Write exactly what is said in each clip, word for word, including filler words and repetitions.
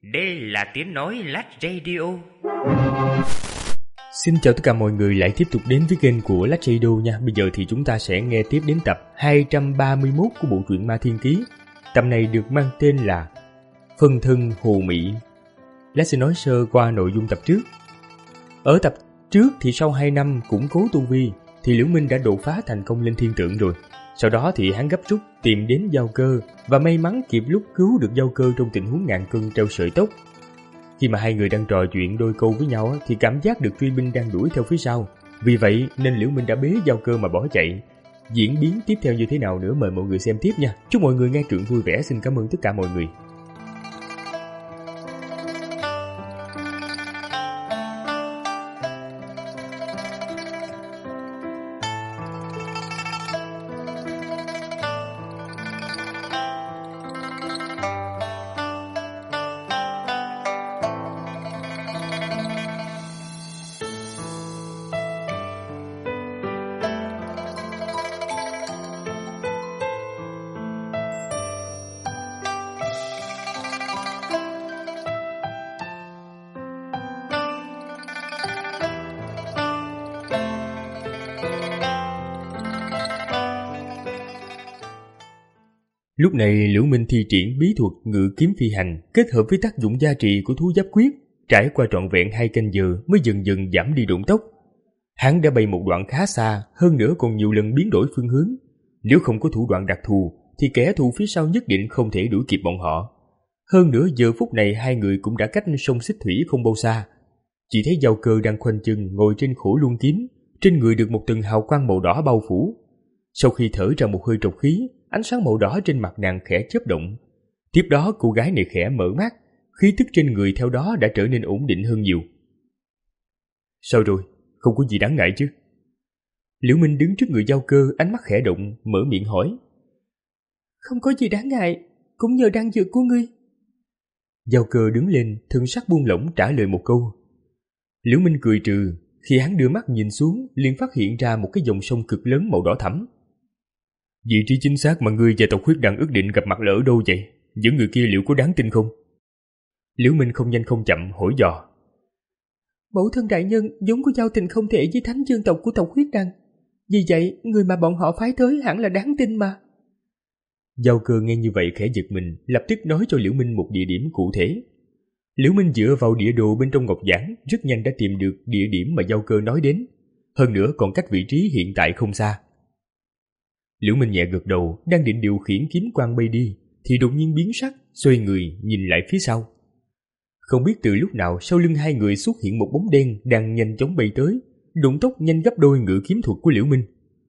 Đây là tiếng nói Lát Radio. Xin chào tất cả mọi người lại tiếp tục đến với kênh của Lát Radio nha. Bây giờ thì chúng ta sẽ nghe tiếp đến tập hai trăm ba mươi mốt của bộ truyện Ma Thiên Ký. Tập này được mang tên là Phân thân Hồ Mỹ. Lát sẽ nói sơ qua nội dung tập trước. Ở tập trước thì sau hai năm củng cố tu vi thì Liễu Minh đã đột phá thành công lên thiên tượng rồi. Sau đó thì hắn gấp rút tìm đến Giao Cơ và may mắn kịp lúc cứu được Giao Cơ trong tình huống ngàn cân treo sợi tóc. Khi mà hai người đang trò chuyện đôi câu với nhau thì cảm giác được truy binh đang đuổi theo phía sau. Vì vậy nên Liễu Minh đã bế Giao Cơ mà bỏ chạy. Diễn biến tiếp theo như thế nào nữa mời mọi người xem tiếp nha. Chúc mọi người nghe truyện vui vẻ. Xin cảm ơn tất cả mọi người. Lúc này Liễu Minh thi triển bí thuật ngự kiếm phi hành kết hợp với tác dụng gia trì của thú giáp quyết, trải qua trọn vẹn hai canh giờ mới dần dần giảm đi độn tốc. Hắn đã bay một đoạn khá xa, hơn nữa còn nhiều lần biến đổi phương hướng. Nếu không có thủ đoạn đặc thù thì kẻ thù phía sau nhất định không thể đuổi kịp bọn họ. Hơn nữa giờ phút này hai người cũng đã cách sông Xích Thủy không bao xa. Chỉ thấy Giao Cơ đang khoanh chân ngồi trên khổ luân kiếm, trên người được một tầng hào quang màu đỏ bao phủ. Sau khi thở ra một hơi trọc khí, ánh sáng màu đỏ trên mặt nàng khẽ chớp động. Tiếp đó cô gái này khẽ mở mắt, khí tức trên người theo đó đã trở nên ổn định hơn nhiều. Sao rồi? Không có gì đáng ngại chứ? Liễu Minh đứng trước người Giao Cơ, ánh mắt khẽ động, mở miệng hỏi. Không có gì đáng ngại, cũng nhờ đan dược của ngươi. Giao Cơ đứng lên, thân sắc buông lỏng trả lời một câu. Liễu Minh cười trừ, khi hắn đưa mắt nhìn xuống liền phát hiện ra một cái dòng sông cực lớn màu đỏ thẫm. Vị trí chính xác mà ngươi và tộc Huyết Đằng ước định gặp mặt là ở đâu vậy? Những người kia liệu có đáng tin không? Liễu Minh không nhanh không chậm hỏi dò. Mẫu thân đại nhân vốn có giao tình không thể với thánh dương tộc của tộc Huyết Đằng, vì vậy người mà bọn họ phái tới hẳn là đáng tin mà. Giao Cơ nghe như vậy khẽ giật mình, lập tức nói cho Liễu Minh một địa điểm cụ thể. Liễu Minh dựa vào địa đồ bên trong ngọc giản rất nhanh đã tìm được địa điểm mà Giao Cơ nói đến, hơn nữa còn cách vị trí hiện tại không xa. Liễu Minh nhẹ gật đầu, đang định điều khiển kiếm quang bay đi thì đột nhiên biến sắc, xoay người nhìn lại phía sau. Không biết từ lúc nào sau lưng hai người xuất hiện một bóng đen đang nhanh chóng bay tới, đụng tốc nhanh gấp đôi ngự kiếm thuật của Liễu Minh.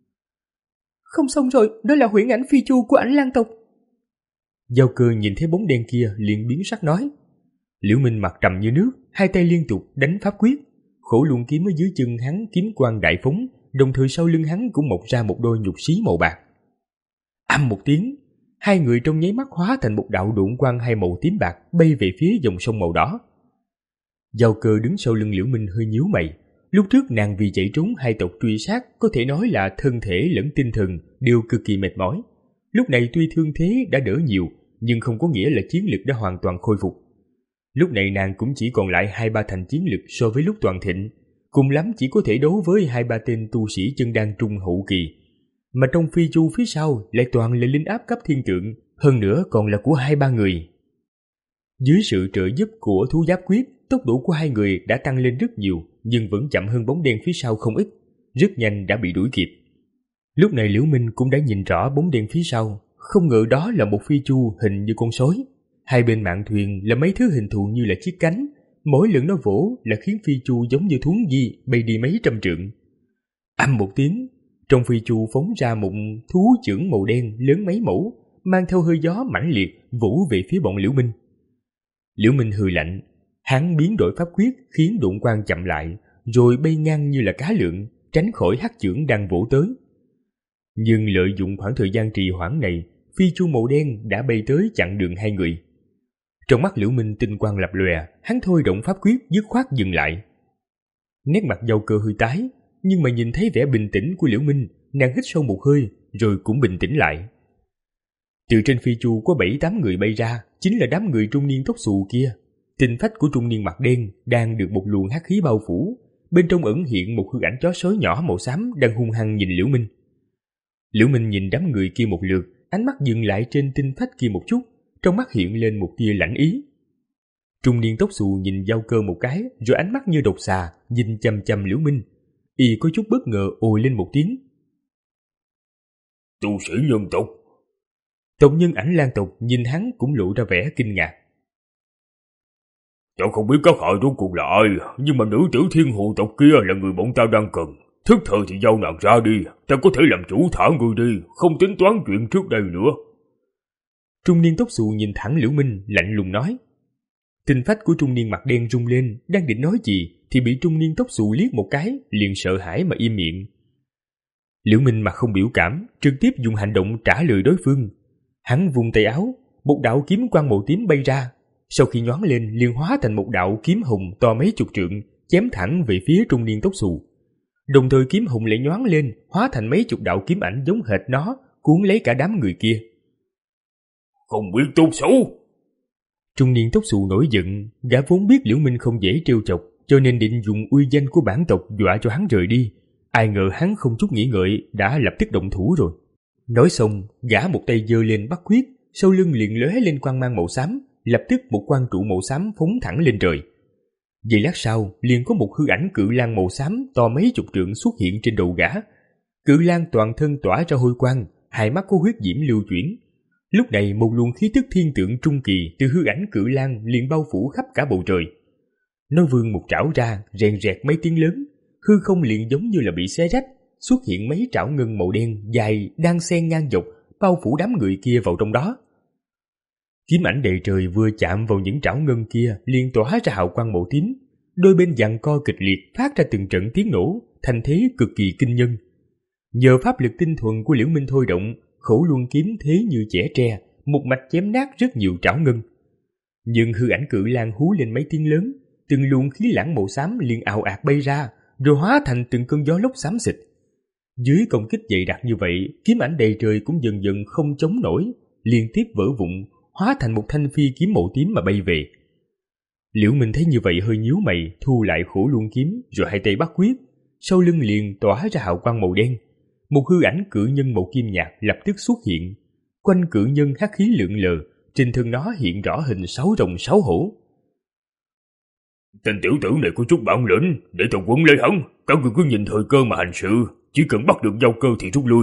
Không xong rồi, đó là huyễn ảnh phi chu của Ảnh Lang tộc. Giao Cơ nhìn thấy bóng đen kia liền biến sắc nói. Liễu Minh mặt trầm như nước, hai tay liên tục đánh pháp quyết, khổ luân kiếm ở dưới chân hắn kiếm quang đại phóng, đồng thời sau lưng hắn cũng mọc ra một đôi nhục xí màu bạc. Ầm một tiếng, hai người trong nháy mắt hóa thành một đạo độn quang hai màu tím bạc bay về phía dòng sông màu đỏ. Giao Cơ đứng sau lưng Liễu Minh hơi nhíu mày. Lúc trước nàng vì chạy trốn hai tộc truy sát có thể nói là thân thể lẫn tinh thần đều cực kỳ mệt mỏi. Lúc này tuy thương thế đã đỡ nhiều nhưng không có nghĩa là chiến lực đã hoàn toàn khôi phục. Lúc này nàng cũng chỉ còn lại hai ba thành chiến lực so với lúc toàn thịnh, cùng lắm chỉ có thể đấu với hai ba tên tu sĩ chân đan trung hậu kỳ. Mà trong phi chu phía sau lại toàn là linh áp cấp thiên tượng, hơn nữa còn là của hai ba người. Dưới sự trợ giúp của thú giáp quyết, tốc độ của hai người đã tăng lên rất nhiều, nhưng vẫn chậm hơn bóng đen phía sau không ít, rất nhanh đã bị đuổi kịp. Lúc này Liễu Minh cũng đã nhìn rõ bóng đen phía sau, không ngờ đó là một phi chu hình như con sói. Hai bên mạn thuyền là mấy thứ hình thù như là chiếc cánh, mỗi lần nó vỗ là khiến phi chu giống như thuấn di bay đi mấy trăm trượng. Ầm một tiếng, trong phi chu phóng ra một thú chưởng màu đen lớn mấy mẫu, mang theo hơi gió mãnh liệt vỗ về phía bọn Liễu Minh. Liễu Minh hừ lạnh, hắn biến đổi pháp quyết khiến độn quang chậm lại, rồi bay ngang như là cá lượn, tránh khỏi hắc chưởng đang vỗ tới. Nhưng lợi dụng khoảng thời gian trì hoãn này, phi chu màu đen đã bay tới chặn đường hai người. Trong mắt Liễu Minh tinh quang lập lòe, hắn thôi động pháp quyết dứt khoát dừng lại. Nét mặt Giao Cơ hơi tái, nhưng mà nhìn thấy vẻ bình tĩnh của Liễu Minh, nàng hít sâu một hơi rồi cũng bình tĩnh lại. Từ trên phi chu có bảy tám người bay ra, chính là đám người trung niên tóc xù kia. Tinh phách của trung niên mặt đen đang được một luồng hắc khí bao phủ, bên trong ẩn hiện một hư ảnh chó sói nhỏ màu xám đang hung hăng nhìn Liễu Minh. Liễu Minh nhìn đám người kia một lượt, ánh mắt dừng lại trên tinh phách kia một chút, trong mắt hiện lên một tia lãnh ý. Trung niên tóc xù nhìn Giao Cơ một cái, rồi ánh mắt như độc xà nhìn chằm chằm Liễu Minh. Y có chút bất ngờ ồ lên một tiếng. Tu sĩ nhân tộc. Tộc nhân Ảnh Lang tộc nhìn hắn cũng lộ ra vẻ kinh ngạc. Ta không biết các hạ rốt cuộc là ai, nhưng mà nữ tử Thiên Hù tộc kia là người bọn ta đang cần. Thức thời thì giao nàng ra đi, ta có thể làm chủ thả người đi, không tính toán chuyện trước đây nữa. Trung niên tóc xù nhìn thẳng Liễu Minh, lạnh lùng nói. Tinh phách của trung niên mặt đen rung lên, đang định nói gì thì bị trung niên tóc xù liếc một cái, liền sợ hãi mà im miệng. Liễu Minh mặt không biểu cảm, trực tiếp dùng hành động trả lời đối phương. Hắn vung tay áo, một đạo kiếm quang màu tím bay ra, sau khi nhoáng lên liền hóa thành một đạo kiếm hồng to mấy chục trượng, chém thẳng về phía trung niên tóc xù. Đồng thời kiếm hồng lại nhoáng lên, hóa thành mấy chục đạo kiếm ảnh giống hệt nó, cuốn lấy cả đám người kia. Không biết tốt xấu. Trung niên tóc xù nổi giận, gã vốn biết Liễu Minh không dễ trêu chọc, cho nên định dùng uy danh của bản tộc dọa cho hắn rời đi. Ai ngờ hắn không chút nghĩ ngợi đã lập tức động thủ rồi. Nói xong, gã một tay giơ lên bắt quyết, sau lưng liền lóe lên quang mang màu xám, lập tức một quang trụ màu xám phóng thẳng lên trời. Giây lát sau, liền có một hư ảnh cự lang màu xám to mấy chục trượng xuất hiện trên đầu gã. Cự lang toàn thân tỏa ra hôi quang, hai mắt có huyết diễm lưu chuyển. Lúc này một luồng khí tức thiên tượng trung kỳ từ hư ảnh cự lang liền bao phủ khắp cả bầu trời. Nó vươn một trảo ra, rèn rẹt mấy tiếng lớn, hư không liền giống như là bị xé rách, xuất hiện mấy trảo ngân màu đen dài đang xen ngang dọc, bao phủ đám người kia vào trong đó. Kiếm ảnh đầy trời vừa chạm vào những trảo ngân kia liền tỏa ra hào quang màu tím, đôi bên giằng co kịch liệt phát ra từng trận tiếng nổ, thành thế cực kỳ kinh nhân. Nhờ pháp lực tinh thuần của Liễu Minh thôi động, Khổ Luân kiếm thế như chẻ tre, một mạch chém nát rất nhiều trảo ngân. Nhưng hư ảnh cự lang hú lên mấy tiếng lớn, từng luồng khí lãng màu xám liền ào ạt bay ra, rồi hóa thành từng cơn gió lốc xám xịt. Dưới công kích dày đặc như vậy, kiếm ảnh đầy trời cũng dần dần không chống nổi, liên tiếp vỡ vụn, hóa thành một thanh phi kiếm màu tím mà bay về. Liễu Minh thấy như vậy hơi nhíu mày, thu lại Khổ Luân kiếm, rồi hai tay bắt quyết, sau lưng liền tỏa ra hào quang màu đen. Một hư ảnh cự nhân màu kim nhạt lập tức xuất hiện, quanh cự nhân hắc khí lượn lờ, trên thân nó hiện rõ hình sáu rồng sáu hổ. Tên tiểu tử này có chút bản lĩnh, để tôi quấn lấy hắn, các người cứ nhìn thời cơ mà hành sự, chỉ cần bắt được Giao Cơ thì rút lui.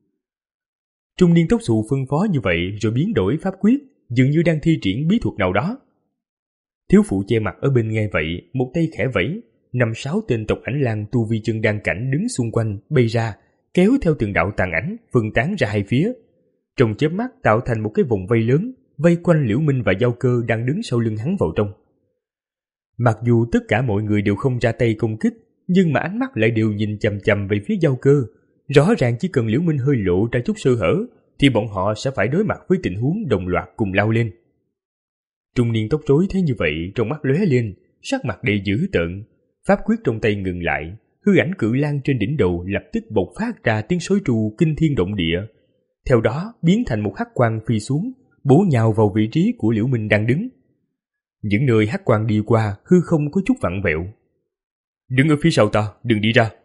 Trung niên tóc xù phân phó như vậy rồi biến đổi pháp quyết, dường như đang thi triển bí thuật nào đó. Thiếu phụ che mặt ở bên nghe vậy, một tay khẽ vẫy, năm sáu tên tộc Ảnh Lang tu vi chân đan cảnh đứng xung quanh bay ra, kéo theo từng đạo tàn ảnh phân tán ra hai phía, trong chớp mắt tạo thành một cái vòng vây lớn, vây quanh Liễu Minh và Giao Cơ đang đứng sau lưng hắn vào trong. Mặc dù tất cả mọi người đều không ra tay công kích, nhưng mà ánh mắt lại đều nhìn chằm chằm về phía Giao Cơ. Rõ ràng chỉ cần Liễu Minh hơi lộ ra chút sơ hở, thì bọn họ sẽ phải đối mặt với tình huống đồng loạt cùng lao lên. Trung niên tóc rối thấy như vậy, trong mắt lóe lên, sắc mặt đầy dữ tợn, pháp quyết trong tay ngừng lại, hư ảnh cự lang trên đỉnh đầu lập tức bộc phát ra tiếng sói tru kinh thiên động địa. Theo đó biến thành một hắc quang phi xuống, bổ nhào vào vị trí của Liễu Minh đang đứng. Những nơi hắc quang đi qua, hư không có chút vặn vẹo. Đứng ở phía sau ta, đừng đi ra.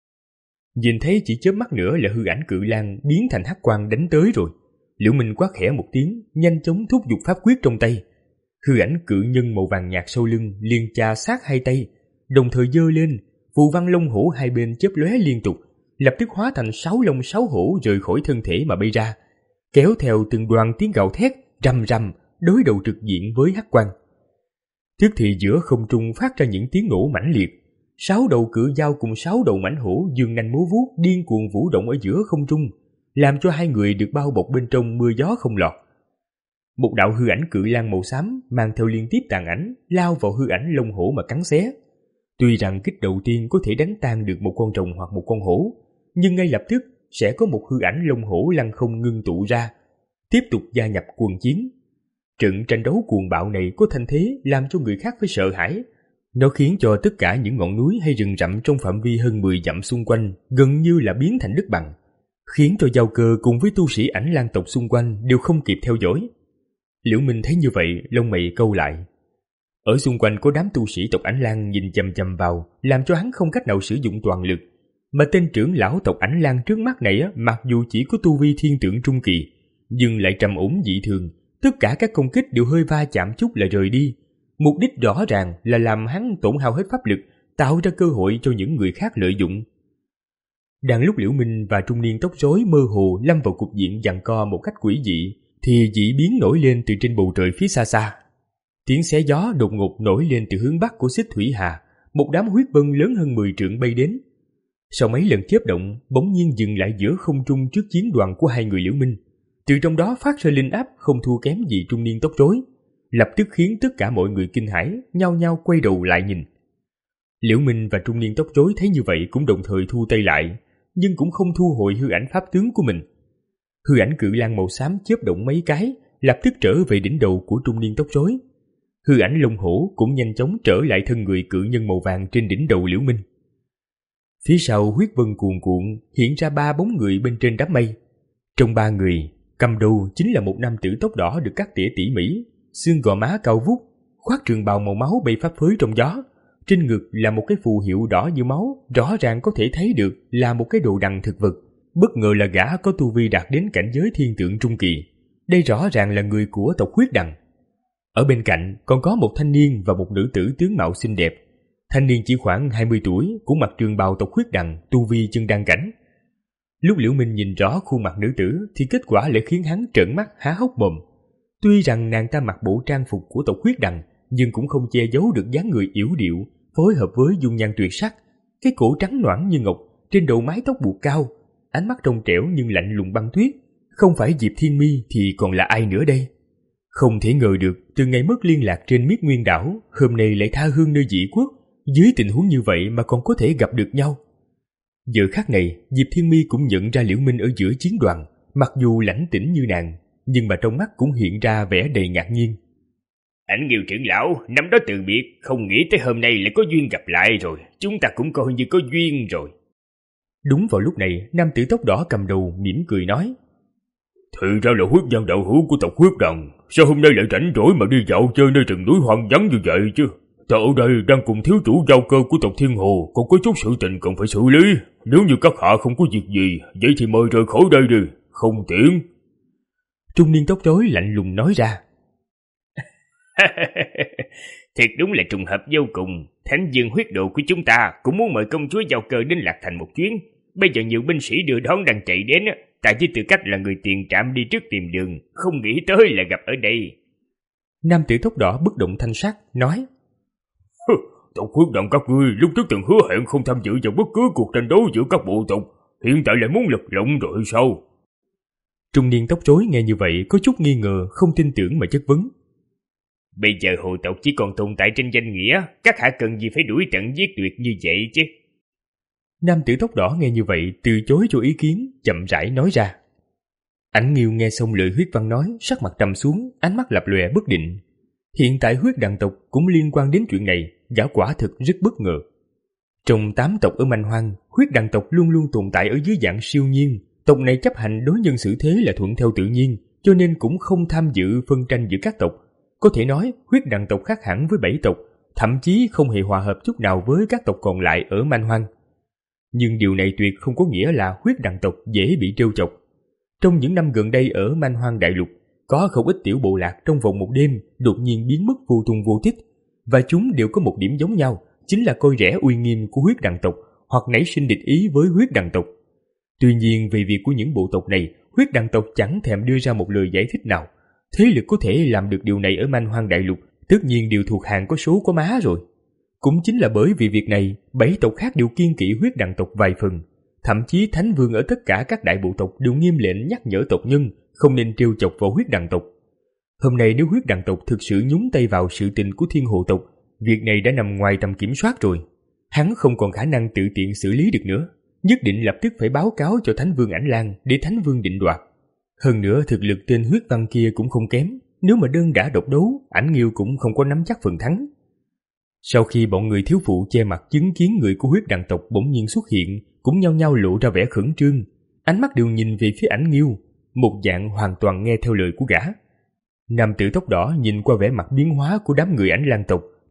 Nhìn thấy chỉ chớp mắt nữa là hư ảnh cự lang biến thành hắc quang đánh tới rồi. Liễu Minh quát khẽ một tiếng, nhanh chóng thúc giục pháp quyết trong tay. Hư ảnh cự nhân màu vàng nhạt sau lưng liền chà sát hai tay, đồng thời giơ lên, phù văn lông hổ hai bên chớp lóe liên tục, lập tức hóa thành sáu lông sáu hổ rời khỏi thân thể mà bay ra, kéo theo từng đoàn tiếng gào thét rầm rầm đối đầu trực diện với hắc quang. Tức thì giữa không trung phát ra những tiếng nổ mãnh liệt, sáu đầu cự dao cùng sáu đầu mãnh hổ dương nanh múa vuốt điên cuồng vũ động ở giữa không trung, làm cho hai người được bao bọc bên trong mưa gió không lọt. Một đạo hư ảnh cự lang màu xám mang theo liên tiếp tàn ảnh lao vào hư ảnh lông hổ mà cắn xé. Tuy rằng kích đầu tiên có thể đánh tan được một con rồng hoặc một con hổ, nhưng ngay lập tức sẽ có một hư ảnh lông hổ lăng không ngưng tụ ra, tiếp tục gia nhập quần chiến. Trận tranh đấu cuồng bạo này có thanh thế làm cho người khác phải sợ hãi. Nó khiến cho tất cả những ngọn núi hay rừng rậm trong phạm vi hơn mười dặm xung quanh gần như là biến thành đất bằng, khiến cho Giao Cơ cùng với tu sĩ Ảnh Lang tộc xung quanh đều không kịp theo dõi. Liễu Minh thấy như vậy, lông mày câu lại. Ở xung quanh có đám tu sĩ tộc Ảnh Lang nhìn chằm chằm vào, làm cho hắn không cách nào sử dụng toàn lực. Mà tên trưởng lão tộc Ảnh Lang trước mắt này á, mặc dù chỉ có tu vi thiên tượng trung kỳ, nhưng lại trầm ổn dị thường, tất cả các công kích đều hơi va chạm chút là rời đi. Mục đích rõ ràng là làm hắn tổn hao hết pháp lực, tạo ra cơ hội cho những người khác lợi dụng. Đang lúc Liễu Minh và trung niên tóc rối mơ hồ lâm vào cục diện giằng co một cách quỷ dị, thì dị biến nổi lên từ trên bầu trời phía xa xa. Tiếng xé gió đột ngột nổi lên từ hướng bắc của Xích Thủy Hà, một đám huyết vân lớn hơn mười trượng bay đến. Sau mấy lần chớp động, bỗng nhiên dừng lại giữa không trung trước chiến đoàn của hai người Liễu Minh. Từ trong đó phát ra linh áp không thua kém gì trung niên tóc rối, lập tức khiến tất cả mọi người kinh hãi, nhao nhao quay đầu lại nhìn. Liễu Minh và trung niên tóc rối thấy như vậy cũng đồng thời thu tay lại, nhưng cũng không thu hồi hư ảnh pháp tướng của mình. Hư ảnh cự lang màu xám chớp động mấy cái, lập tức trở về đỉnh đầu của trung niên tóc rối. Hư ảnh lông hổ cũng nhanh chóng trở lại thân người cự nhân màu vàng trên đỉnh đầu Liễu Minh. Phía sau huyết vân cuồn cuộn hiện ra ba bóng người bên trên đám mây. Trong ba người, cầm đầu chính là một nam tử tóc đỏ được cắt tỉa tỉ mỉ, xương gò má cao vút, khoác trường bào màu máu bay phấp phới trong gió. Trên ngực là một cái phù hiệu đỏ như máu, rõ ràng có thể thấy được là một cái đồ đằng thực vật. Bất ngờ là gã có tu vi đạt đến cảnh giới thiên tượng trung kỳ. Đây rõ ràng là người của tộc huyết đằng. Ở bên cạnh còn có một thanh niên và một nữ tử tướng mạo xinh đẹp. Thanh niên chỉ khoảng hai mươi tuổi, cũng mặc trường bào tộc huyết đằng, tu vi chân đăng cảnh. Lúc Liễu Minh nhìn rõ khuôn mặt nữ tử thì kết quả lại khiến hắn trợn mắt há hốc mồm. Tuy rằng nàng ta mặc bộ trang phục của tộc huyết đằng, nhưng cũng không che giấu được dáng người yểu điệu, phối hợp với dung nhan tuyệt sắc. Cái cổ trắng nõn như ngọc, trên đầu mái tóc buộc cao, ánh mắt trong trẻo nhưng lạnh lùng băng tuyết. Không phải Diệp Thiên Mi thì còn là ai nữa đây? Không thể ngờ được, từ ngày mất liên lạc trên Miết Nguyên đảo, hôm nay lại tha hương nơi dị quốc. Dưới tình huống như vậy mà còn có thể gặp được nhau. Giờ khắc này, Diệp Thiên Mi cũng nhận ra Liễu Minh ở giữa chiến đoàn, mặc dù lãnh tĩnh như nàng, nhưng mà trong mắt cũng hiện ra vẻ đầy ngạc nhiên. Ảnh Nghiêu trưởng lão, năm đó từ biệt, không nghĩ tới hôm nay lại có duyên gặp lại rồi, chúng ta cũng coi như có duyên rồi. Đúng vào lúc này, nam tử tóc đỏ cầm đầu mỉm cười nói: Thì ra là huyết nhân đạo hữu của tộc huyết đằng, sao hôm nay lại rảnh rỗi mà đi dạo chơi nơi rừng núi hoang vắng như vậy chứ? Ta ở đây đang cùng thiếu chủ giao cơ của tộc Thiên Hồ, còn có chút sự tình cần phải xử lý. Nếu như các hạ không có việc gì, vậy thì mời rời khỏi đây đi, không tiện. Trung niên tóc rối lạnh lùng nói ra. Thiệt đúng là trùng hợp vô cùng. Thánh dương huyết độ của chúng ta cũng muốn mời công chúa giao cơ đến Lạc Thành một chuyến. Bây giờ nhiều binh sĩ đưa đón đang chạy đến, ta với tư cách là người tiền trạm đi trước tìm đường, không nghĩ tới là gặp ở đây. Nam tử tóc đỏ bất động thanh sắc nói: Tộc huyết đằng các ngươi lúc trước từng hứa hẹn không tham dự vào bất cứ cuộc tranh đấu giữa các bộ tộc, hiện tại lại muốn lật lọng rồi sao? Trung niên tóc rối nghe như vậy có chút nghi ngờ, không tin tưởng mà chất vấn. Bây giờ hồ tộc chỉ còn tồn tại trên danh nghĩa, các hạ cần gì phải đuổi tận giết tuyệt như vậy chứ? Nam tử tóc đỏ nghe như vậy từ chối cho ý kiến, chậm rãi nói ra. Ảnh Nghiêu nghe xong lời huyết văn nói, sắc mặt trầm xuống, ánh mắt lập lòe bất định. Hiện tại huyết đằng tộc cũng liên quan đến chuyện này, gã quả thực rất bất ngờ. Trong tám tộc ở Manh Hoang, huyết đằng tộc luôn luôn tồn tại ở dưới dạng siêu nhiên. Tộc này chấp hành đối nhân xử thế là thuận theo tự nhiên, cho nên cũng không tham dự phân tranh giữa các tộc. Có thể nói, huyết đằng tộc khác hẳn với bảy tộc, thậm chí không hề hòa hợp chút nào với các tộc còn lại ở Manh Hoang. Nhưng điều này tuyệt không có nghĩa là huyết đằng tộc dễ bị trêu chọc. Trong những năm gần đây ở Manh Hoang Đại Lục, có không ít tiểu bộ lạc trong vòng một đêm đột nhiên biến mất vô tung vô tích, và chúng đều có một điểm giống nhau, chính là coi rẻ uy nghiêm của huyết đằng tộc hoặc nảy sinh địch ý với huyết đằng tộc. Tuy nhiên về việc của những bộ tộc này, huyết đằng tộc chẳng thèm đưa ra một lời giải thích nào. Thế lực có thể làm được điều này ở Manh Hoang Đại Lục tất nhiên đều thuộc hàng có số có má rồi. Cũng chính là bởi vì việc này, bảy tộc khác đều kiêng kỵ huyết đằng tộc vài phần. Thậm chí Thánh Vương ở tất cả các đại bộ tộc đều nghiêm lệnh nhắc nhở tộc nhân không nên trêu chọc vào huyết đằng tộc. Hôm nay nếu huyết đằng tộc thực sự nhúng tay vào sự tình của Thiên Hồ tộc, việc này đã nằm ngoài tầm kiểm soát rồi. Hắn không còn khả năng tự tiện xử lý được nữa, nhất định lập tức phải báo cáo cho Thánh Vương Ảnh Lang để Thánh Vương định đoạt. Hơn nữa thực lực tên huyết văn kia cũng không kém, nếu mà đơn đả độc đấu, Ảnh Nghiêu cũng không có nắm chắc phần thắng. Sau khi bọn người thiếu phụ che mặt chứng kiến người của huyết đằng tộc bỗng nhiên xuất hiện, cũng nhao nhao lộ ra vẻ khẩn trương, ánh mắt đều nhìn về phía Ảnh Nghiêu, một dạng hoàn toàn nghe theo lời của gã. Nam tử tóc đỏ nhìn qua vẻ mặt biến hóa của đám người Ảnh Lang tộc,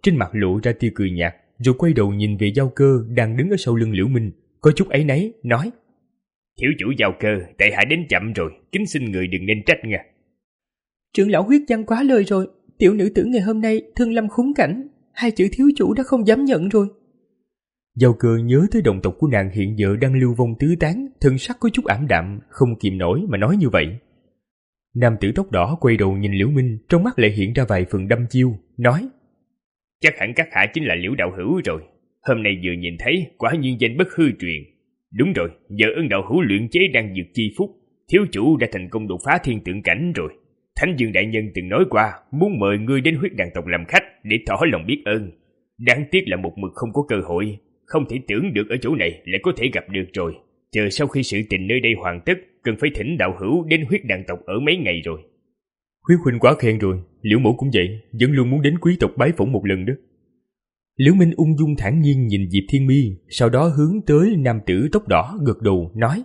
trên mặt lộ ra tia cười nhạt, rồi quay đầu nhìn về Giao Cơ đang đứng ở sau lưng Liễu Minh, có chút áy náy, nói: Thiếu chủ Giao Cơ, tại hạ đến chậm rồi, kính xin người đừng nên trách nha. Trưởng lão huyết văn quá lời rồi, tiểu nữ tử ngày hôm nay thân lâm khốn cảnh, hai chữ thiếu chủ đã không dám nhận rồi. Giao Cơ nhớ tới đồng tộc của nàng hiện giờ đang lưu vong tứ tán, thân sắc có chút ảm đạm, không kìm nổi mà nói như vậy. Nam tử tóc đỏ quay đầu nhìn Liễu Minh, trong mắt lại hiện ra vài phần đăm chiêu, nói: Chắc hẳn các hạ chính là Liễu đạo hữu rồi. Hôm nay vừa nhìn thấy, quả nhiên danh bất hư truyền. Đúng rồi, giờ ân đạo hữu luyện chế đang dược chi phúc, thiếu chủ đã thành công đột phá thiên tượng cảnh rồi. Thánh Dương đại nhân từng nói qua, muốn mời ngươi đến huyết đàn tộc làm khách để tỏ lòng biết ơn. Đáng tiếc là một mực không có cơ hội, không thể tưởng được ở chỗ này lại có thể gặp được rồi. Chờ sau khi sự tình nơi đây hoàn tất, cần phải thỉnh đạo hữu đến huyết đàn tộc ở mấy ngày rồi. Huyết huynh quá khen rồi, Liễu mẫu cũng vậy, vẫn luôn muốn đến quý tộc bái phỏng một lần đó. Liễu Minh ung dung thản nhiên nhìn Diệp Thiên Mi, sau đó hướng tới nam tử tóc đỏ gật đầu nói: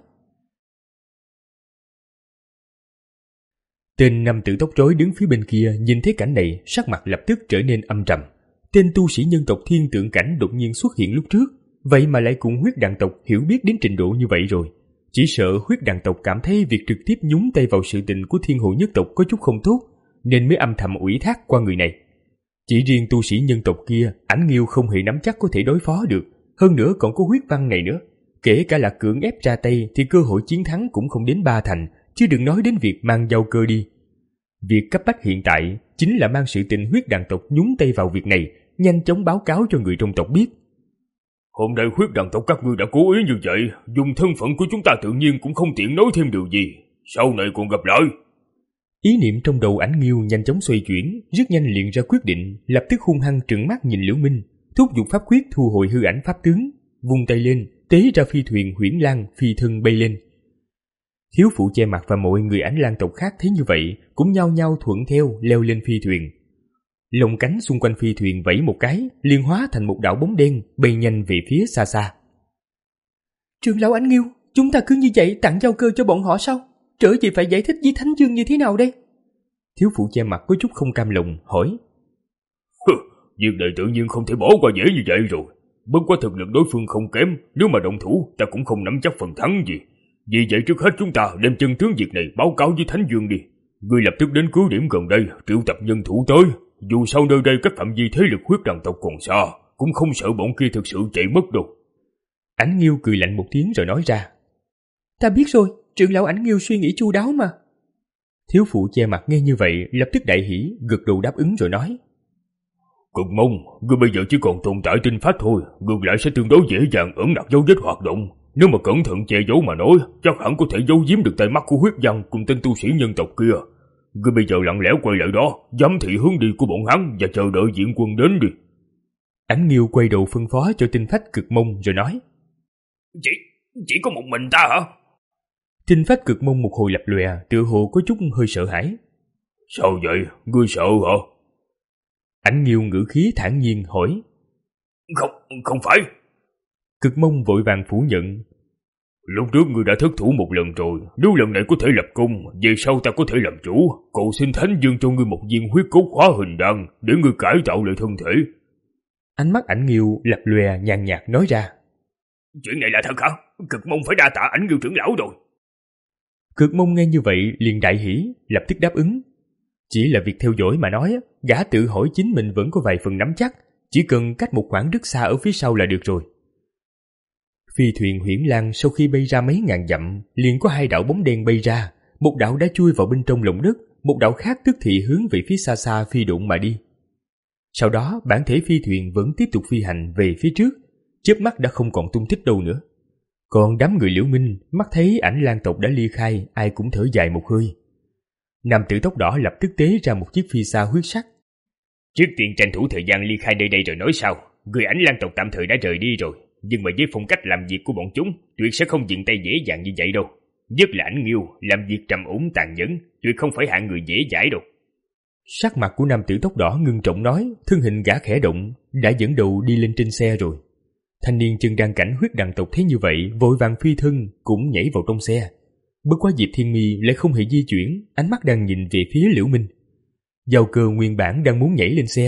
Tên nam tử tóc rối đứng phía bên kia nhìn thấy cảnh này, sắc mặt lập tức trở nên âm trầm. Tên tu sĩ nhân tộc thiên tượng cảnh đột nhiên xuất hiện lúc trước, vậy mà lại cùng huyết đàn tộc hiểu biết đến trình độ như vậy rồi. Chỉ sợ huyết đàn tộc cảm thấy việc trực tiếp nhúng tay vào sự tình của thiên hộ nhất tộc có chút không tốt, nên mới âm thầm ủy thác qua người này. Chỉ riêng tu sĩ nhân tộc kia, Ảnh Nghiêu không hề nắm chắc có thể đối phó được, hơn nữa còn có huyết văn này nữa. Kể cả là cưỡng ép ra tay thì cơ hội chiến thắng cũng không đến ba thành, chứ đừng nói đến việc mang Giao Cơ đi. Việc cấp bách hiện tại chính là mang sự tình huyết đàn tộc nhúng tay vào việc này, nhanh chóng báo cáo cho người trong tộc biết. Hôm nay huyết đàn tộc các ngươi đã cố ý như vậy, dùng thân phận của chúng ta tự nhiên cũng không tiện nói thêm điều gì. Sau này còn gặp lại. Ý niệm trong đầu Ảnh Nghiêu nhanh chóng xoay chuyển, rất nhanh liền ra quyết định, lập tức hung hăng trừng mắt nhìn Liễu Minh, thúc giục pháp quyết thu hồi hư ảnh pháp tướng, vung tay lên, tế ra phi thuyền Huyễn Lang phi thân bay lên. Thiếu phụ che mặt và mọi người Ảnh Lang tộc khác thấy như vậy, cũng nhao nhao thuận theo leo lên phi thuyền. Lồng cánh xung quanh phi thuyền vẫy một cái, liền hóa thành một đạo bóng đen bay nhanh về phía xa xa. Trưởng lão Ảnh Nghiêu, chúng ta cứ như vậy tặng Giao Cơ cho bọn họ sao? Trở về phải giải thích với Thánh Dương như thế nào đây? Thiếu phụ che mặt có chút không cam lòng hỏi. Việc này tự nhiên không thể bỏ qua dễ như vậy rồi. Bất quá thực lực đối phương không kém, nếu mà động thủ ta cũng không nắm chắc phần thắng gì. Vì vậy trước hết chúng ta đem chân tướng việc này báo cáo với Thánh Dương đi. Ngươi lập tức đến cứ điểm gần đây triệu tập nhân thủ tới. Dù sao nơi đây các phạm vi thế lực huyết đàn tộc còn xa, cũng không sợ bọn kia thực sự chạy mất đâu. Ảnh Nghiêu cười lạnh một tiếng rồi nói ra. Ta biết rồi, trưởng lão Ảnh Nghiêu suy nghĩ chu đáo mà. Thiếu phụ che mặt nghe như vậy lập tức đại hỉ, gật đầu đáp ứng rồi nói. Cực mong, ngươi bây giờ chỉ còn tồn tại tinh phách thôi, ngược lại sẽ tương đối dễ dàng ẩn nặc dấu vết hoạt động. Nếu mà cẩn thận che giấu mà nói, chắc hẳn có thể giấu giếm được tay mắt của huyết văn cùng tên tu sĩ nhân tộc kia. Ngươi bây giờ lặng lẽ quay lại đó, giám thị hướng đi của bọn hắn và chờ đợi viện quân đến đi. Ảnh Nghiêu quay đầu phân phó cho tinh phách Cực Mông rồi nói. Chỉ, chỉ có một mình ta hả? Tinh phách Cực Mông một hồi lập lòe, tựa hồ có chút hơi sợ hãi. Sao vậy? Ngươi sợ hả? Ảnh Nghiêu ngữ khí thản nhiên hỏi. Không, không phải. Cực Mông vội vàng phủ nhận. Lúc trước ngươi đã thất thủ một lần rồi, nếu lần này có thể lập công, về sau ta có thể làm chủ, cầu xin Thánh Dương cho ngươi một viên huyết cốt hóa hình đan để ngươi cải tạo lại thân thể. Ánh mắt Ảnh Nghiêu lập lòe nhàn nhạt nói ra. Chuyện này là thật hả? Cực Mông phải đa tạ Ảnh Nghiêu trưởng lão rồi. Cực Mông nghe như vậy liền đại hỉ, lập tức đáp ứng. Chỉ là việc theo dõi mà nói, gã tự hỏi chính mình vẫn có vài phần nắm chắc, chỉ cần cách một khoảng rất xa ở phía sau là được rồi. Phi thuyền Huyễn Lang sau khi bay ra mấy ngàn dặm, liền có hai đạo bóng đen bay ra, một đạo đã chui vào bên trong lòng đất, một đạo khác tức thì hướng về phía xa xa phi độn mà đi. Sau đó bản thể phi thuyền vẫn tiếp tục phi hành về phía trước, chớp mắt đã không còn tung tích đâu nữa. Còn đám người Liễu Minh mắt thấy Ảnh Lang tộc đã ly khai, ai cũng thở dài một hơi. Nam tử tóc đỏ lập tức tế ra một chiếc phi xa huyết sắc. Trước tiên tranh thủ thời gian ly khai nơi đây rồi nói sau. Người Ảnh Lang tộc tạm thời đã rời đi rồi, nhưng mà với phong cách làm việc của bọn chúng, tuyệt sẽ không dừng tay dễ dàng như vậy đâu. Nhất là Ảnh Nghiêu, làm việc trầm ổn tàn nhẫn, tuyệt không phải hạng người dễ dãi đâu. Sắc mặt của nam tử tóc đỏ ngưng trọng nói, thân hình gã khẽ động, đã dẫn đầu đi lên trên xe rồi. Thanh niên chân đang cảnh huyết đàn tộc thấy như vậy, vội vàng phi thân cũng nhảy vào trong xe. Bất quá Diệp Thiên Mi lại không hề di chuyển, ánh mắt đang nhìn về phía Liễu Minh. Giao Cơ nguyên bản đang muốn nhảy lên xe,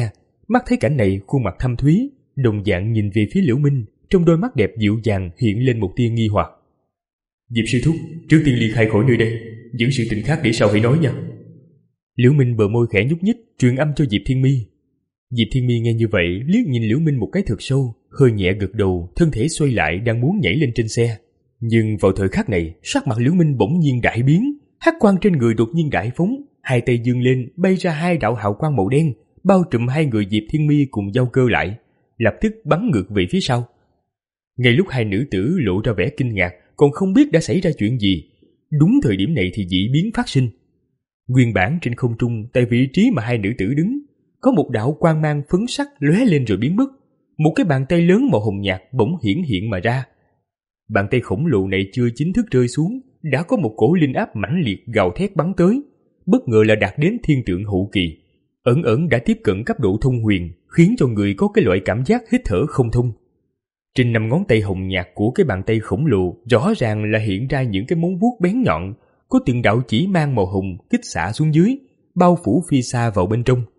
Mắt thấy cảnh này, khuôn mặt thâm thúy, đồng dạng nhìn về phía Liễu Minh, trong đôi mắt đẹp dịu dàng hiện lên một tia nghi hoặc. Diệp sư thúc, trước tiên ly khai khỏi nơi đây, những sự tình khác để sau hãy nói nha. Liễu Minh bờ môi khẽ nhúc nhích, truyền âm cho Diệp Thiên Mi. Diệp Thiên Mi nghe như vậy, liếc nhìn Liễu Minh một cái thật sâu, hơi nhẹ gật đầu, thân thể xoay lại đang muốn nhảy lên trên xe. Nhưng vào thời khắc này, sắc mặt Liễu Minh bỗng nhiên đại biến, hắc quang trên người đột nhiên đại phóng, hai tay giương lên, bay ra hai đạo hào quang màu đen, bao trùm hai người Diệp Thiên Mi cùng Giao Cơ lại, lập tức bắn ngược về phía sau. Ngay lúc hai nữ tử lộ ra vẻ kinh ngạc, còn không biết đã xảy ra chuyện gì, đúng thời điểm này thì dị biến phát sinh. Nguyên bản trên không trung, tại vị trí mà hai nữ tử đứng, có một đạo quang mang phấn sắc lóe lên rồi biến mất. Một cái bàn tay lớn màu hồng nhạt bỗng hiển hiện mà ra. Bàn tay khổng lồ này chưa chính thức rơi xuống, đã có một cổ linh áp mãnh liệt gào thét bắn tới, bất ngờ là đạt đến thiên tượng hậu kỳ, ẩn ẩn đã tiếp cận cấp độ thông huyền, khiến cho người có cái loại cảm giác hít thở không thông. Trên năm ngón tay hồng nhạt của cái bàn tay khổng lồ rõ ràng là hiện ra những cái móng vuốt bén nhọn, có từng đạo chỉ mang màu hồng kích xạ xuống dưới, bao phủ phi xa vào bên trong.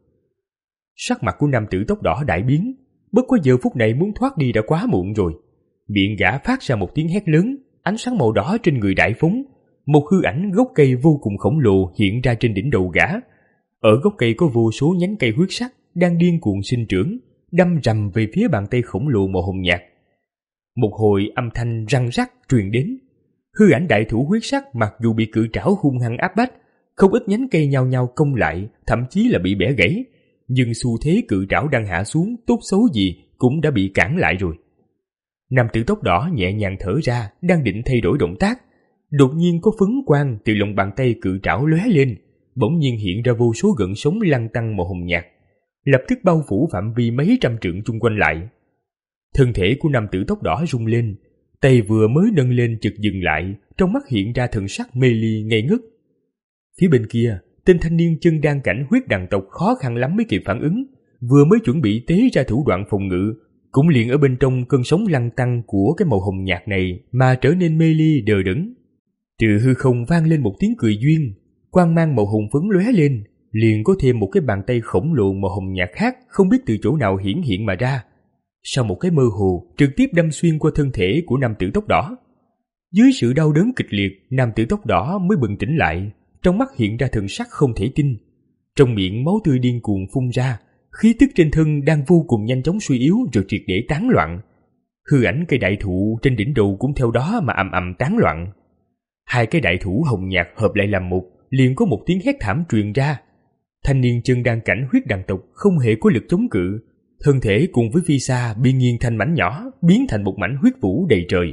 Sắc mặt của nam tử tóc đỏ đại biến, bất quá giờ phút này muốn thoát đi đã quá muộn rồi. Miệng gã phát ra một tiếng hét lớn, ánh sáng màu đỏ trên người đại phóng, một hư ảnh gốc cây vô cùng khổng lồ hiện ra trên đỉnh đầu gã. Ở gốc cây có vô số nhánh cây huyết sắc đang điên cuồng sinh trưởng, đâm rầm về phía bàn tay khổng lồ màu hồng nhạt. Một hồi âm thanh răng rắc truyền đến. Hư ảnh đại thủ huyết sắc mặc dù bị cự trảo hung hăng áp bách, không ít nhánh cây nhao nhao cong lại, thậm chí là bị bẻ gãy, nhưng xu thế cự trảo đang hạ xuống tốt xấu gì cũng đã bị cản lại rồi. Nam tử tóc đỏ nhẹ nhàng thở ra, đang định thay đổi động tác, đột nhiên có phấn quang từ lòng bàn tay cự trảo lóe lên, bỗng nhiên hiện ra vô số gợn sóng lăn tăn màu hồng nhạt, lập tức bao phủ phạm vi mấy trăm trượng chung quanh lại. Thân thể của nam tử tóc đỏ rung lên, tay vừa mới nâng lên chợt dừng lại, trong mắt hiện ra thần sắc mê ly ngây ngất. Phía bên kia, tên thanh niên chân đan cảnh huyết đằng tộc khó khăn lắm mới kịp phản ứng, vừa mới chuẩn bị tế ra thủ đoạn phòng ngự, cũng liền ở bên trong cơn sóng lăn tăn của cái màu hồng nhạt này mà trở nên mê ly đờ đẫn. Từ hư không vang lên một tiếng cười duyên, quang mang màu hồng phấn lóe lên, liền có thêm một cái bàn tay khổng lồ màu hồng nhạt khác không biết từ chỗ nào hiển hiện mà ra. Sau một cái mơ hồ, trực tiếp đâm xuyên qua thân thể của nam tử tóc đỏ. Dưới sự đau đớn kịch liệt, nam tử tóc đỏ mới bừng tỉnh lại, trong mắt hiện ra thần sắc không thể tin. Trong miệng máu tươi điên cuồng phun ra, khí tức trên thân đang vô cùng nhanh chóng suy yếu rồi triệt để tán loạn. Hư ảnh cây đại thụ trên đỉnh đầu cũng theo đó mà ầm ầm tán loạn. Hai cái đại thụ hồng nhạt hợp lại làm một, liền có một tiếng hét thảm truyền ra. Thanh niên chân đan cảnh huyết đằng tộc không hề có lực chống cự, thân thể cùng với phi sa bị nghiền thành mảnh nhỏ, biến thành một mảnh huyết vũ đầy trời.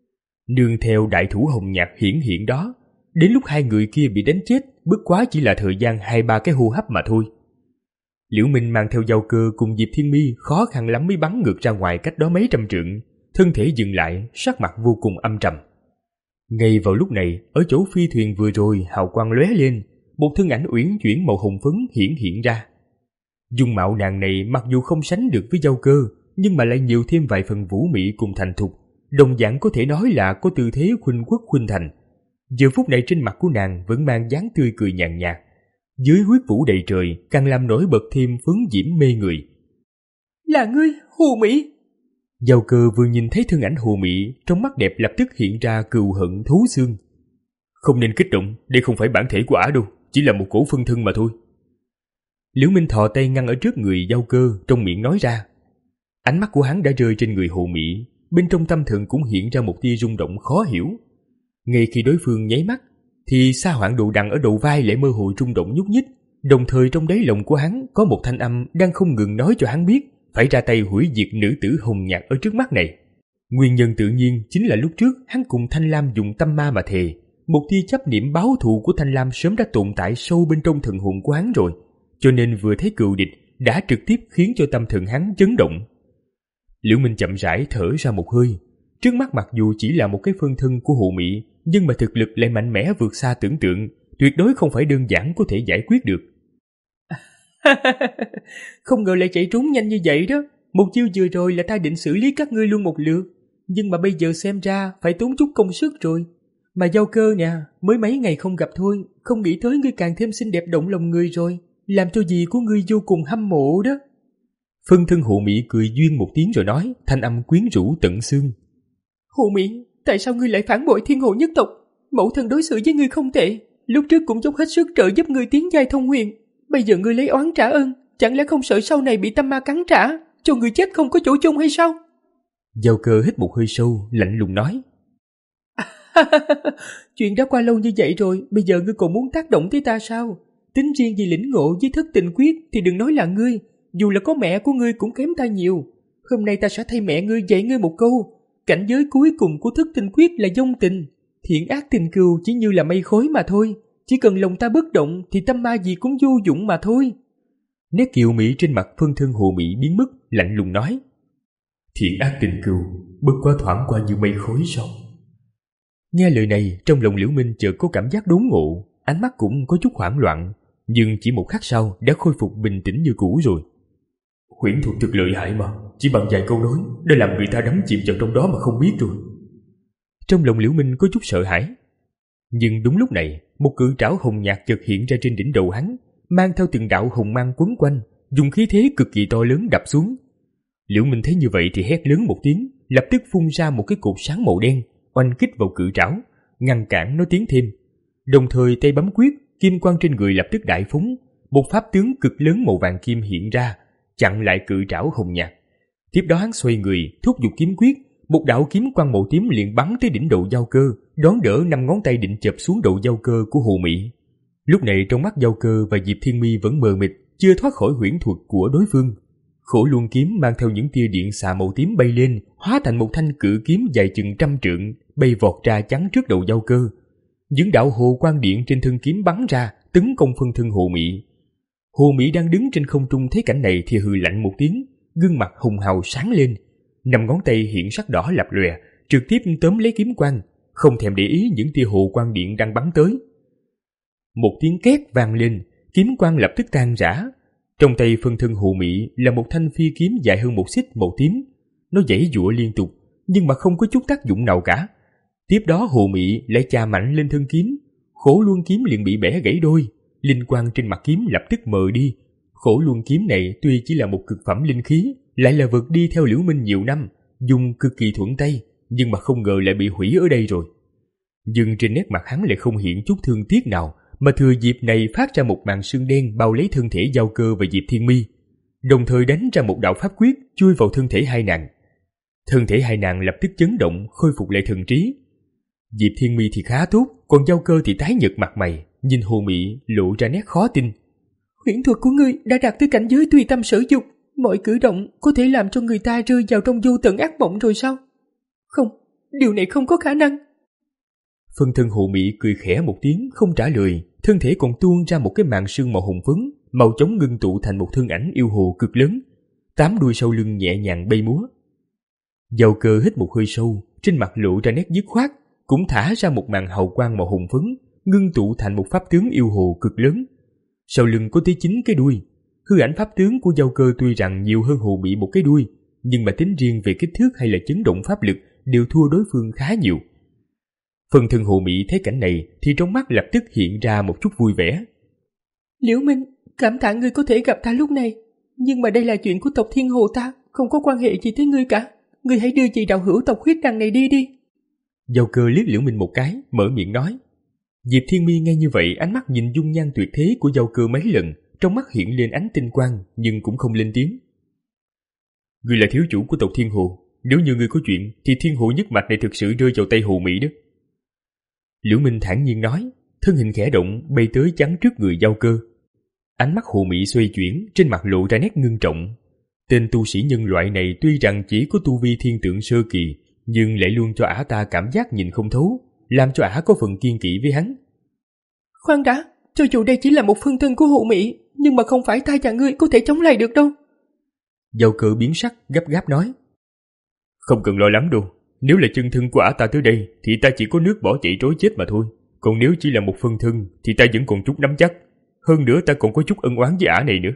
Nương theo đại thủ hồng nhạt hiển hiện đó, đến lúc hai người kia bị đánh chết, bất quá chỉ là thời gian hai ba cái hô hấp mà thôi. Liễu Minh mang theo Giao Cơ cùng Diệp Thiên Mi khó khăn lắm mới bắn ngược ra ngoài cách đó mấy trăm trượng, thân thể dừng lại, sắc mặt vô cùng âm trầm. Ngay vào lúc này, ở chỗ phi thuyền vừa rồi hào quang lóe lên, một thân ảnh uyển chuyển màu hồng phấn hiển hiện ra. Dung mạo nàng này mặc dù không sánh được với Giao Cơ, nhưng mà lại nhiều thêm vài phần vũ mị cùng thành thục, đồng dạng có thể nói là có tư thế khuynh quốc khuynh thành. Giờ phút này trên mặt của nàng vẫn mang dáng tươi cười nhàn nhạt, dưới huyết vũ đầy trời càng làm nổi bật thêm phấn diễm mê người. Là ngươi, Hồ Mỹ! Giao Cơ vừa nhìn thấy thân ảnh Hồ Mỹ, trong mắt đẹp lập tức hiện ra cừu hận thấu xương. Không nên kích động, đây không phải bản thể của ả đâu, chỉ là một cổ phân thân mà thôi. Liễu Minh thò tay ngăn ở trước người Giao Cơ, trong miệng nói ra. Ánh mắt của hắn đã rơi trên người Hồ Mỹ, bên trong tâm thần cũng hiện ra một tia rung động khó hiểu. Ngay khi đối phương nháy mắt, thì sa hoảng đồ đằng ở đầu vai lại mơ hồ rung động nhúc nhích, đồng thời trong đáy lòng của hắn có một thanh âm đang không ngừng nói cho hắn biết phải ra tay hủy diệt nữ tử hồng nhạt ở trước mắt này. Nguyên nhân tự nhiên chính là lúc trước hắn cùng Thanh Lam dùng tâm ma mà thề, một tia chấp niệm báo thù của Thanh Lam sớm đã tồn tại sâu bên trong thần hồn của hắn rồi, cho nên vừa thấy cựu địch đã trực tiếp khiến cho tâm thần hắn chấn động. Liễu Minh chậm rãi thở ra một hơi, trước mắt mặc dù chỉ là một cái phân thân của Hồ Mỹ, nhưng mà thực lực lại mạnh mẽ vượt xa tưởng tượng, tuyệt đối không phải đơn giản có thể giải quyết được. Không ngờ lại chạy trốn nhanh như vậy đó. Một chiêu vừa rồi là ta định xử lý các ngươi luôn một lượt, nhưng mà bây giờ xem ra phải tốn chút công sức rồi. Mà Giao Cơ nè, mới mấy ngày không gặp thôi, không nghĩ tới ngươi càng thêm xinh đẹp động lòng người rồi, làm cho dì của ngươi vô cùng hâm mộ đó. Phân thân Hồ Mỹ cười duyên một tiếng rồi nói, thanh âm quyến rũ tận xương. Hồ Mỹ, tại sao ngươi lại phản bội thiên hồ nhất tộc? Mẫu thân đối xử với ngươi không tệ, lúc trước cũng dốc hết sức trợ giúp ngươi tiến giai thông huyền. Bây giờ ngươi lấy oán trả ơn, chẳng lẽ không sợ sau này bị tâm ma cắn trả, cho người chết không có chỗ chôn hay sao? Giao Cơ hít một hơi sâu, lạnh lùng nói. Chuyện đã qua lâu như vậy rồi, bây giờ ngươi còn muốn tác động tới ta sao? Tính riêng vì lĩnh ngộ với thất tình quyết thì đừng nói là ngươi, dù là có mẹ của ngươi cũng kém ta nhiều. Hôm nay ta sẽ thay mẹ ngươi dạy ngươi một câu, cảnh giới cuối cùng của thất tình quyết là vong tình. Thiện ác tình cừu chỉ như là mây khói mà thôi, chỉ cần lòng ta bất động thì tâm ma gì cũng vô dụng mà thôi. Nét kiều mỹ trên mặt phân thân Hồ Mỹ biến mất, lạnh lùng nói. Thiện ác tình cừu bất quá thoảng qua như mây khói sao? Nghe lời này, trong lòng Liễu Minh chợt có cảm giác đốn ngộ, ánh mắt cũng có chút hoảng loạn, nhưng chỉ một khắc sau đã khôi phục bình tĩnh như cũ rồi. Huyễn thuật thực lợi hại mà, chỉ bằng vài câu nói đã làm người ta đắm chìm vào trong đó mà không biết rồi. Trong lòng Liễu Minh có chút sợ hãi. Nhưng đúng lúc này, một cự trảo hồng nhạt chợt hiện ra trên đỉnh đầu hắn, mang theo từng đạo hồng mang quấn quanh, dùng khí thế cực kỳ to lớn đập xuống. Liễu Minh thấy như vậy thì hét lớn một tiếng, lập tức phun ra một cái cột sáng màu đen, oanh kích vào cự trảo, ngăn cản nó tiến thêm. Đồng thời tay bấm quyết, kim quang trên người lập tức đại phóng, một pháp tướng cực lớn màu vàng kim hiện ra, chặn lại cự trảo hồng nhạt. Tiếp đó hắn xoay người, thúc giục kiếm quyết, một đạo kiếm quang màu tím liền bắn tới đỉnh đầu Giao Cơ, đón đỡ năm ngón tay định chộp xuống đầu Giao Cơ của Hồ Mỹ. Lúc này trong mắt Giao Cơ và Diệp Thiên Mi vẫn mờ mịt, chưa thoát khỏi huyễn thuật của đối phương. Khổ Luân kiếm mang theo những tia điện xạ màu tím bay lên, hóa thành một thanh cự kiếm dài chừng trăm trượng, bay vọt ra chắn trước đầu Giao Cơ. Những đạo hồ quang điện trên thân kiếm bắn ra, tấn công phân thân Hồ Mỹ. Hồ Mỹ đang đứng trên không trung thấy cảnh này thì hừ lạnh một tiếng, gương mặt hùng hào sáng lên, năm ngón tay hiện sắc đỏ lập lòe, trực tiếp tóm lấy kiếm quang, không thèm để ý những tia hồ quang điện đang bắn tới. Một tiếng két vang lên, kiếm quang lập tức tan rã. Trong tay phân thân Hồ Mỹ là một thanh phi kiếm dài hơn một xích màu tím, nó giãy giụa liên tục nhưng mà không có chút tác dụng nào cả. Tiếp đó Hồ Mỹ lại chà mạnh lên thân kiếm, Khổ Luân kiếm liền bị bẻ gãy đôi, linh quang trên mặt kiếm lập tức mờ đi. Khổ Luân kiếm này tuy chỉ là một cực phẩm linh khí, lại là vật đi theo Liễu Minh nhiều năm, dùng cực kỳ thuận tay, nhưng mà không ngờ lại bị hủy ở đây rồi. Nhưng trên nét mặt hắn lại không hiện chút thương tiếc nào, mà thừa dịp này phát ra một màn sương đen bao lấy thân thể Giao Cơ và Diệp Thiên Mi, đồng thời đánh ra một đạo pháp quyết chui vào thân thể hai nàng. Thân thể hai nàng lập tức chấn động, khôi phục lại thần trí. Diệp Thiên Mi thì khá tốt, còn Giao Cơ thì tái nhợt mặt mày, nhìn Hồ Mỹ lộ ra nét khó tin. Huyễn thuật của ngươi đã đạt tới cảnh giới tùy tâm sở dục, mọi cử động có thể làm cho người ta rơi vào trong vô tận ác mộng rồi sao? Không, điều này không có khả năng. Phân thân Hồ Mỹ cười khẽ một tiếng không trả lời, thân thể còn tuôn ra một cái màn sương màu hồng phấn, màu chóng ngưng tụ thành một thân ảnh yêu hồ cực lớn, tám đuôi sau lưng nhẹ nhàng bay múa. Giao Cơ hít một hơi sâu, trên mặt lộ ra nét dứt khoát, cũng thả ra một màn hào quang màu hồng phấn, ngưng tụ thành một pháp tướng yêu hồ cực lớn. Sau lưng có tới chín cái đuôi. Hư ảnh pháp tướng của Giao Cơ tuy rằng nhiều hơn Hồ Mỹ một cái đuôi, nhưng mà tính riêng về kích thước hay là chấn động pháp lực đều thua đối phương khá nhiều. Phần thân Hồ Mỹ thấy cảnh này thì trong mắt lập tức hiện ra một chút vui vẻ. Liễu Minh, cảm tạ ngươi có thể gặp ta lúc này, nhưng mà đây là chuyện của tộc Thiên Hồ ta, không có quan hệ gì tới ngươi cả. Ngươi hãy đưa chị đạo hữu tộc huyết đằng này đi đi. Giao Cơ liếc Liễu Minh một cái, mở miệng nói. Diệp Thiên Mi nghe như vậy, ánh mắt nhìn dung nhan tuyệt thế của Giao Cơ mấy lần, trong mắt hiện lên ánh tinh quang, nhưng cũng không lên tiếng. Ngươi là thiếu chủ của tộc Thiên Hồ, nếu như ngươi có chuyện thì Thiên Hồ nhất mạch này thực sự rơi vào tay Hồ Mỹ đó. Liễu Minh thản nhiên nói, thân hình khẽ động bay tới chắn trước người Giao Cơ. Ánh mắt Hồ Mỹ xoay chuyển, trên mặt lộ ra nét ngưng trọng. Tên tu sĩ nhân loại này tuy rằng chỉ có tu vi thiên tượng sơ kỳ, nhưng lại luôn cho ả ta cảm giác nhìn không thấu, làm cho ả có phần kiên kỵ với hắn. Khoan đã, cho dù đây chỉ là một phân thân của Hồ Mỹ, nhưng mà không phải ta và ngươi có thể chống lại được đâu. Giao Cơ biến sắc, gấp gáp nói. Không cần lo lắng đâu, nếu là chân thân của ả ta tới đây thì ta chỉ có nước bỏ chạy trối chết mà thôi, còn nếu chỉ là một phân thân thì ta vẫn còn chút nắm chắc, hơn nữa ta còn có chút ân oán với ả này nữa.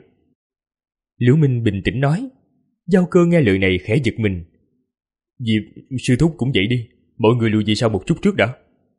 Liễu Minh bình tĩnh nói. Giao Cơ nghe lời này khẽ giật mình. Diệp sư thúc cũng vậy đi, mọi người lùi về sau một chút trước đã.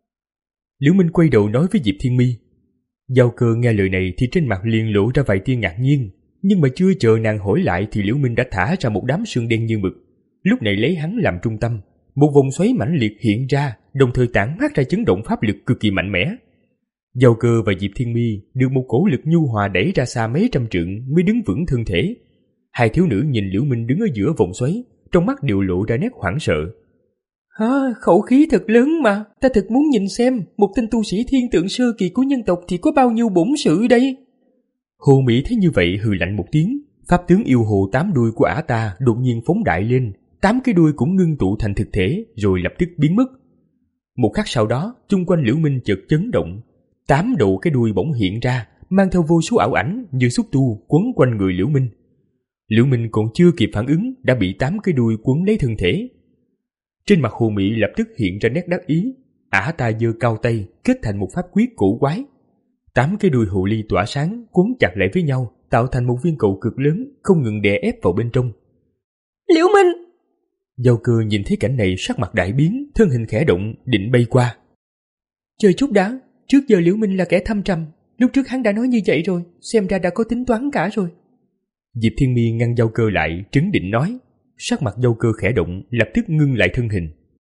Liễu Minh quay đầu nói với Diệp Thiên Mi. Giao Cơ nghe lời này thì trên mặt liền lộ ra vài tia ngạc nhiên, Nhưng mà chưa chờ nàng hỏi lại thì Liễu Minh đã thả ra một đám sương đen như mực. Lúc này lấy hắn làm trung tâm, một vòng xoáy mãnh liệt hiện ra, đồng thời tản mát ra chấn động pháp lực cực kỳ mạnh mẽ. Giao Cơ và Diệp Thiên Mi được một cổ lực nhu hòa đẩy ra xa mấy trăm trượng mới đứng vững thân thể. Hai thiếu nữ nhìn Liễu Minh đứng ở giữa vòng xoáy, trong mắt đều lộ ra nét hoảng sợ. Hả, khẩu khí thật lớn mà, ta thật muốn nhìn xem một tên tu sĩ thiên tượng sơ kỳ của nhân tộc thì có bao nhiêu bổn sự đây. Hồ Mỹ thấy như vậy hừ lạnh một tiếng, pháp tướng yêu hồ tám đuôi của ả ta đột nhiên phóng đại lên, tám cái đuôi cũng ngưng tụ thành thực thể rồi lập tức biến mất. Một khắc sau đó, chung quanh Liễu Minh chợt chấn động, tám độ cái đuôi bỗng hiện ra, mang theo vô số ảo ảnh như xúc tu quấn quanh người Liễu Minh. Liễu Minh còn chưa kịp phản ứng đã bị tám cái đuôi quấn lấy thân thể. Trên mặt Hồ Mỹ lập tức hiện ra nét đắc ý, ả ta giơ cao tay kết thành một pháp quyết cổ quái. Tám cái đuôi hồ ly tỏa sáng quấn chặt lại với nhau, tạo thành một viên cầu cực lớn không ngừng đè ép vào bên trong. Liễu Minh! Giao Cơ nhìn thấy cảnh này sắc mặt đại biến, thân hình khẽ động định bay qua. Chờ chút đã, trước giờ Liễu Minh là kẻ thâm trầm, lúc trước hắn đã nói như vậy rồi, xem ra đã có tính toán cả rồi. Diệp Thiên Mi ngăn Giao Cơ lại, trấn định nói. Sắc mặt Giao Cơ khẽ động, lập tức ngưng lại thân hình.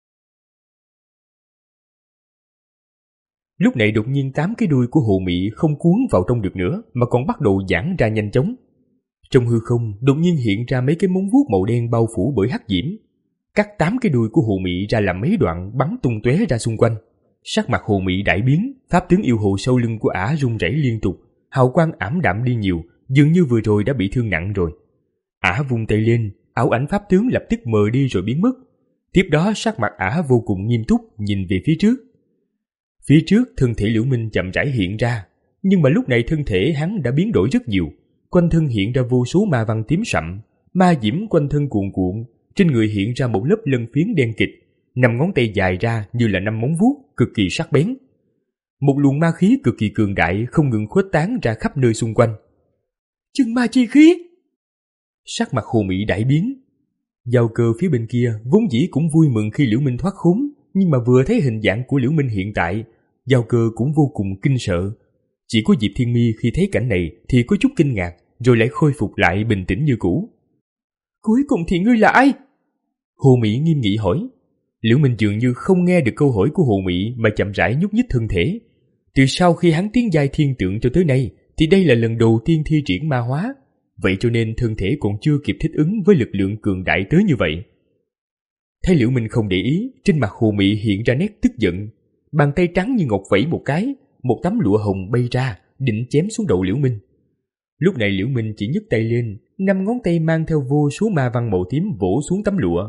Lúc này đột nhiên tám cái đuôi của Hồ Mị không cuốn vào trong được nữa, mà còn bắt đầu giãn ra nhanh chóng. Trong hư không đột nhiên hiện ra mấy cái móng vuốt màu đen bao phủ bởi hắc diễm, cắt tám cái đuôi của Hồ Mị ra làm mấy đoạn bắn tung tóe ra xung quanh. Sắc mặt Hồ Mị đại biến, pháp tướng yêu hồ sau lưng của ả rung rẩy liên tục, hào quang ảm đạm đi nhiều, dường như vừa rồi đã bị thương nặng rồi. Ả vung tay lên, ảo ảnh pháp tướng lập tức mờ đi rồi biến mất. Tiếp đó sắc mặt ả vô cùng nghiêm túc nhìn về phía trước. Phía trước thân thể Liễu Minh chậm rãi hiện ra, nhưng mà lúc này thân thể hắn đã biến đổi rất nhiều, quanh thân hiện ra vô số ma văn tím sậm, ma diễm quanh thân cuồn cuộn, trên người hiện ra một lớp lân phiến đen kịt, năm ngón tay dài ra như là năm móng vuốt cực kỳ sắc bén. Một luồng ma khí cực kỳ cường đại không ngừng khuếch tán ra khắp nơi xung quanh. Chân ma chi khí! Sắc mặt Hồ Mị đại biến. Giao Cơ phía bên kia vốn dĩ cũng vui mừng khi Liễu Minh thoát khốn, nhưng mà vừa thấy hình dạng của Liễu Minh hiện tại, Giao Cơ cũng vô cùng kinh sợ. Chỉ có Diệp Thiên Mi khi thấy cảnh này thì có chút kinh ngạc, rồi lại khôi phục lại bình tĩnh như cũ. Cuối cùng thì ngươi là ai? Hồ Mị nghiêm nghị hỏi. Liễu Minh dường như không nghe được câu hỏi của Hồ Mị mà chậm rãi nhúc nhích thân thể. Từ sau khi hắn tiến giai thiên tượng cho tới nay thì đây là lần đầu tiên thi triển ma hóa, vậy cho nên thân thể còn chưa kịp thích ứng với lực lượng cường đại tới như vậy. Thấy Liễu Minh không để ý, trên mặt Hồ Mị hiện ra nét tức giận, bàn tay trắng như ngọc vẫy một cái, một tấm lụa hồng bay ra, định chém xuống đầu Liễu Minh. Lúc này Liễu Minh chỉ nhấc tay lên, năm ngón tay mang theo vô số ma văn màu tím vỗ xuống tấm lụa.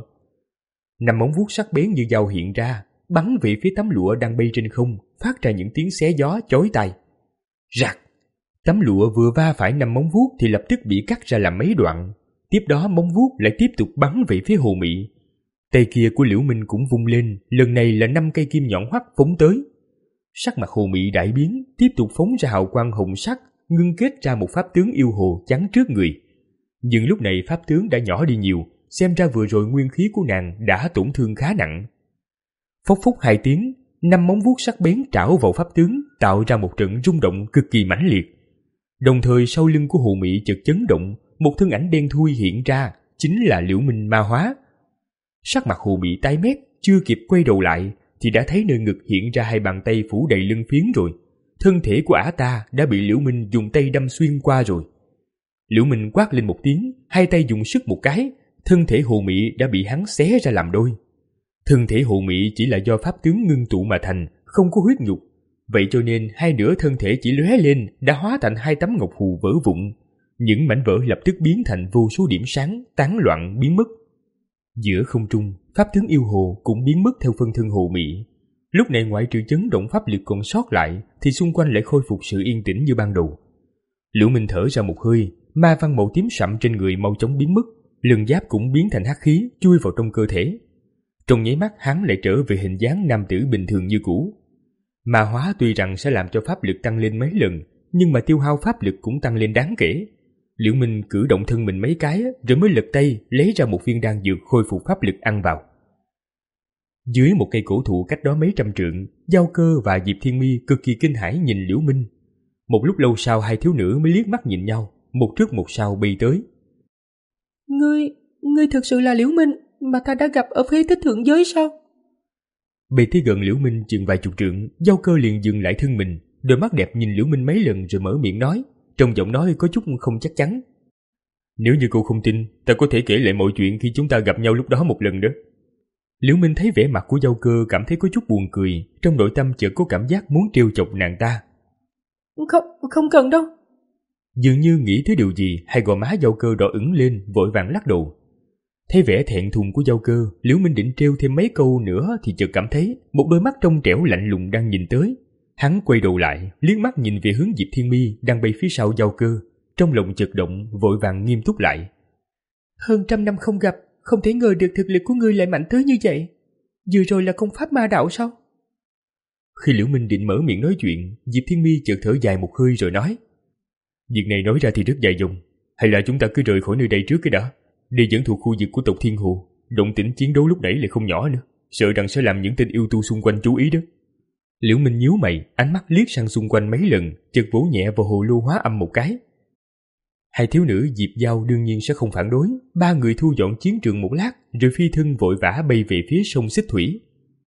Năm móng vuốt sắc bén như dao hiện ra, bắn về phía tấm lụa đang bay trên không, phát ra những tiếng xé gió chói tai. Rạc! Tấm lụa vừa va phải năm móng vuốt thì lập tức bị cắt ra làm mấy đoạn. Tiếp đó móng vuốt lại tiếp tục bắn về phía Hồ Mị. Tay kia của Liễu Minh cũng vung lên, lần này là năm cây kim nhọn hoắt phóng tới. Sắc mặt Hồ Mị đại biến, tiếp tục phóng ra hào quang hồng sắc, ngưng kết ra một pháp tướng yêu hồ chắn trước người. Nhưng lúc này pháp tướng đã nhỏ đi nhiều, xem ra vừa rồi nguyên khí của nàng đã tổn thương khá nặng. Phốc phốc hai tiếng, năm móng vuốt sắc bén trảo vào pháp tướng, tạo ra một trận rung động cực kỳ mãnh liệt. Đồng thời sau lưng của Hồ Mị chợt chấn động, một thân ảnh đen thui hiện ra, chính là Liễu Minh ma hóa. Sắc mặt Hồ Mị tái mét, chưa kịp quay đầu lại thì đã thấy nơi ngực hiện ra hai bàn tay phủ đầy lân phiến rồi. Thân thể của ả ta đã bị Liễu Minh dùng tay đâm xuyên qua rồi. Liễu Minh quát lên một tiếng, hai tay dùng sức một cái, thân thể Hồ Mị đã bị hắn xé ra làm đôi. Thân thể Hồ Mị chỉ là do pháp tướng ngưng tụ mà thành, không có huyết nhục, vậy cho nên hai nửa thân thể chỉ lóe lên đã hóa thành hai tấm ngọc phù vỡ vụn. Những mảnh vỡ lập tức biến thành vô số điểm sáng, tán loạn biến mất. Giữa không trung, pháp tướng yêu hồ cũng biến mất theo phân thân Hồ Mị. Lúc này ngoại trừ chấn động pháp lực còn sót lại thì xung quanh lại khôi phục sự yên tĩnh như ban đầu. Liễu Minh thở ra một hơi, ma văn màu tím sậm trên người mau chóng biến mất, lân giáp cũng biến thành hắc khí chui vào trong cơ thể. Trong nháy mắt hắn lại trở về hình dáng nam tử bình thường như cũ. Ma hóa tuy rằng sẽ làm cho pháp lực tăng lên mấy lần, nhưng mà tiêu hao pháp lực cũng tăng lên đáng kể. Liễu Minh cử động thân mình mấy cái rồi mới lật tay lấy ra một viên đan dược khôi phục pháp lực ăn vào. Dưới một cây cổ thụ cách đó mấy trăm trượng, Giao Cơ và Diệp Thiên Mi cực kỳ kinh hãi nhìn Liễu Minh. Một lúc lâu sau hai thiếu nữ mới liếc mắt nhìn nhau, một trước một sau bay tới. Ngươi, ngươi thực sự là Liễu Minh mà ta đã gặp ở phế tích thượng giới sao? Bay tới gần Liễu Minh chừng vài chục trượng, Giao Cơ liền dừng lại thân mình, đôi mắt đẹp nhìn Liễu Minh mấy lần rồi mở miệng nói, trong giọng nói có chút không chắc chắn. Nếu như cô không tin, ta có thể kể lại mọi chuyện khi chúng ta gặp nhau lúc đó một lần đó. Liễu Minh thấy vẻ mặt của Giao Cơ cảm thấy có chút buồn cười, trong nội tâm chợt có cảm giác muốn trêu chọc nàng ta. Không, không cần đâu. Dường như nghĩ tới điều gì, hai gò má Giao Cơ đỏ ửng lên, vội vàng lắc đầu. Thấy vẻ thẹn thùng của Giao Cơ, Liễu Minh định trêu thêm mấy câu nữa thì chợt cảm thấy một đôi mắt trong trẻo lạnh lùng đang nhìn tới. Hắn quay đầu lại, liếc mắt nhìn về hướng Diệp Thiên Mi đang bay phía sau Giao Cơ, trong lòng chợt động, vội vàng nghiêm túc lại. Hơn trăm năm không gặp, không thể ngờ được thực lực của ngươi lại mạnh tới như vậy. Vừa rồi là công pháp ma đạo sao? Khi Liễu Minh định mở miệng nói chuyện, Diệp Thiên Mi chợt thở dài một hơi rồi nói: Việc này nói ra thì rất dài dòng, hay là chúng ta cứ rời khỏi nơi đây trước cái đã. Đây vẫn thuộc khu vực của tộc Thiên Hồ, động tĩnh chiến đấu lúc nãy lại không nhỏ nữa, sợ rằng sẽ làm những tên yêu tu xung quanh chú ý đó. Liễu Minh nhíu mày, ánh mắt liếc sang xung quanh mấy lần, chợt vỗ nhẹ vào hồ lô hóa âm một cái. Hai thiếu nữ Diệp Giao đương nhiên sẽ không phản đối, ba người thu dọn chiến trường một lát, rồi phi thân vội vã bay về phía sông Xích Thủy.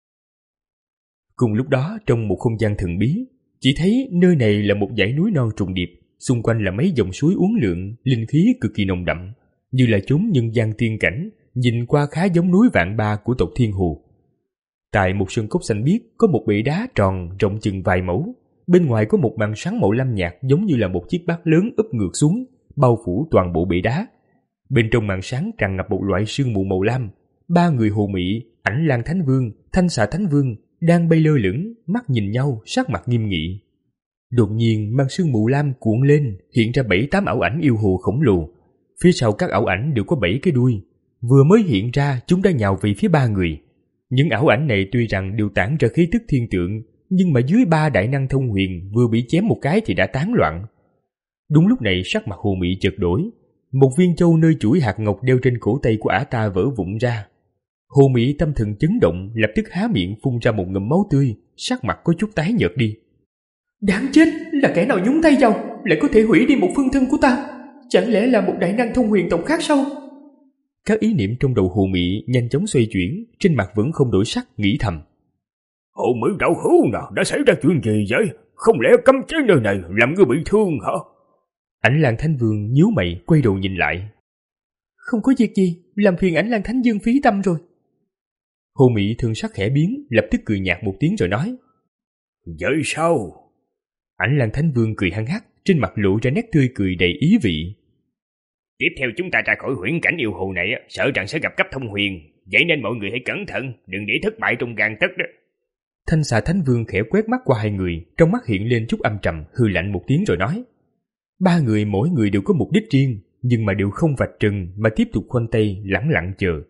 Cùng lúc đó, trong một không gian thần bí, chỉ thấy nơi này là một dãy núi non trùng điệp, xung quanh là mấy dòng suối uốn lượn, linh khí cực kỳ nồng đậm, như là chốn nhân gian tiên cảnh, nhìn qua khá giống núi Vạn Ba của tộc Thiên Hồ. Tại một sân cốc xanh biếc có một bể đá tròn rộng chừng vài mẫu, bên ngoài có một màn sáng màu lam nhạt giống như là một chiếc bát lớn úp ngược xuống, bao phủ toàn bộ bể đá. Bên trong màn sáng tràn ngập một loại sương mù màu lam. Ba người Hồ Mị, Ảnh Lang Thánh Vương, Thanh Xà Thánh Vương đang bay lơ lửng, mắt nhìn nhau, sắc mặt nghiêm nghị. Đột nhiên màn sương mù lam cuộn lên, hiện ra bảy tám ảo ảnh yêu hồ khổng lồ. Phía sau các ảo ảnh đều có bảy cái đuôi. Vừa mới hiện ra, chúng đã nhào về phía ba người. Những ảo ảnh này tuy rằng đều tản ra khí tức thiên tượng, nhưng mà dưới ba đại năng thông huyền vừa bị chém một cái thì đã tán loạn. Đúng lúc này sắc mặt Hồ Mị chợt đổi, một viên châu nơi chuỗi hạt ngọc đeo trên cổ tay của ả ta vỡ vụn ra. Hồ Mị tâm thần chấn động, lập tức há miệng phun ra một ngụm máu tươi, sắc mặt có chút tái nhợt đi. Đáng chết, là kẻ nào nhúng tay vào, lại có thể hủy đi một phương thân của ta? Chẳng lẽ là một đại năng thông huyền tộc khác sao? Các ý niệm trong đầu Hồ Mị nhanh chóng xoay chuyển, trên mặt vẫn không đổi sắc, nghĩ thầm. Hồ Mị đạo hữu nào, đã xảy ra chuyện gì vậy? Không lẽ cấm chế nơi này làm ngươi bị thương hả? Ảnh Lang Thánh Vương nhíu mày quay đầu nhìn lại. Không có việc gì, làm phiền Ảnh Lang Thánh Dương phí tâm rồi. Hồ Mị thân sắc khẽ biến, lập tức cười nhạt một tiếng rồi nói. Vậy sao? Ảnh Lang Thánh Vương cười hăng hắc, trên mặt lộ ra nét tươi cười đầy ý vị. Tiếp theo chúng ta ra khỏi huyễn cảnh yêu hồ này, sợ rằng sẽ gặp cấp thông huyền, vậy nên mọi người hãy cẩn thận, đừng để thất bại trong gang tấc đó. Thanh Xà Thánh Vương khẽ quét mắt qua hai người, trong mắt hiện lên chút âm trầm, hừ lạnh một tiếng rồi nói. Ba người mỗi người đều có mục đích riêng, nhưng mà đều không vạch trần mà tiếp tục khoanh tay lẳng lặng chờ.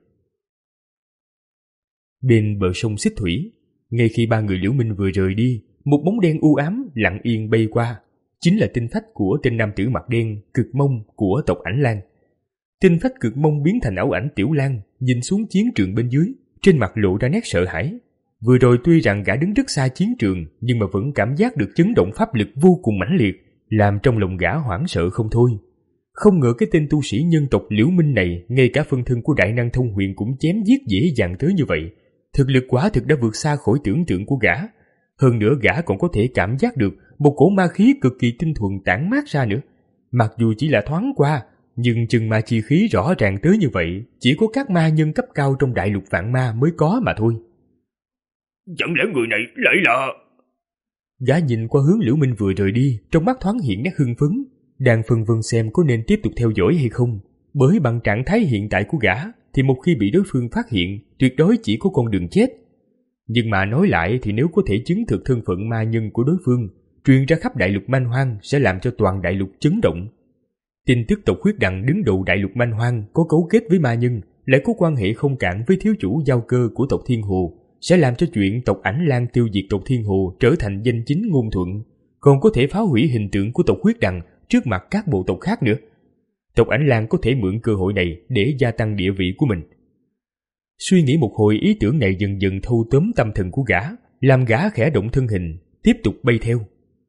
Bên bờ sông Xích Thủy, ngay khi ba người Liễu Minh vừa rời đi, một bóng đen u ám lặng yên bay qua, chính là tinh phách của tên nam tử mặt đen Cực Mông của tộc Ảnh Lang. Tinh phách Cực Mông biến thành ảo ảnh Tiểu Lang, nhìn xuống chiến trường bên dưới, trên mặt lộ ra nét sợ hãi. Vừa rồi tuy rằng gã đứng rất xa chiến trường, nhưng mà vẫn cảm giác được chấn động pháp lực vô cùng mãnh liệt, làm trong lòng gã hoảng sợ không thôi. Không ngờ cái tên tu sĩ nhân tộc Liễu Minh này, ngay cả phân thân của đại năng thông huyền cũng chém giết dễ dàng tới như vậy. Thực lực quả thực đã vượt xa khỏi tưởng tượng của gã. Hơn nữa gã còn có thể cảm giác được một cổ ma khí cực kỳ tinh thuần tản mát ra nữa. Mặc dù chỉ là thoáng qua, nhưng chừng ma chi khí rõ ràng tới như vậy, chỉ có các ma nhân cấp cao trong đại lục vạn ma mới có mà thôi. Chẳng lẽ người này lại là... Gã nhìn qua hướng Liễu Minh vừa rời đi, trong mắt thoáng hiện nét hưng phấn, đang phân vân xem có nên tiếp tục theo dõi hay không. Bởi bằng trạng thái hiện tại của gã, thì một khi bị đối phương phát hiện, tuyệt đối chỉ có con đường chết. Nhưng mà nói lại thì nếu có thể chứng thực thân phận ma nhân của đối phương, truyền ra khắp đại lục Man Hoang sẽ làm cho toàn đại lục chấn động. Tin tức tộc Huyết Đằng đứng đầu đại lục Man Hoang có cấu kết với ma nhân, lại có quan hệ không cạn với thiếu chủ Giao Cơ của tộc Thiên Hồ, sẽ làm cho chuyện tộc Ảnh Lang tiêu diệt tộc Thiên Hồ trở thành danh chính ngôn thuận, còn có thể phá hủy hình tượng của tộc Huyết Đằng trước mặt các bộ tộc khác nữa. Tộc Ảnh Lang có thể mượn cơ hội này để gia tăng địa vị của mình. Suy nghĩ một hồi, ý tưởng này dần dần thâu tóm tâm thần của gã, làm gã khẽ động thân hình, tiếp tục bay theo.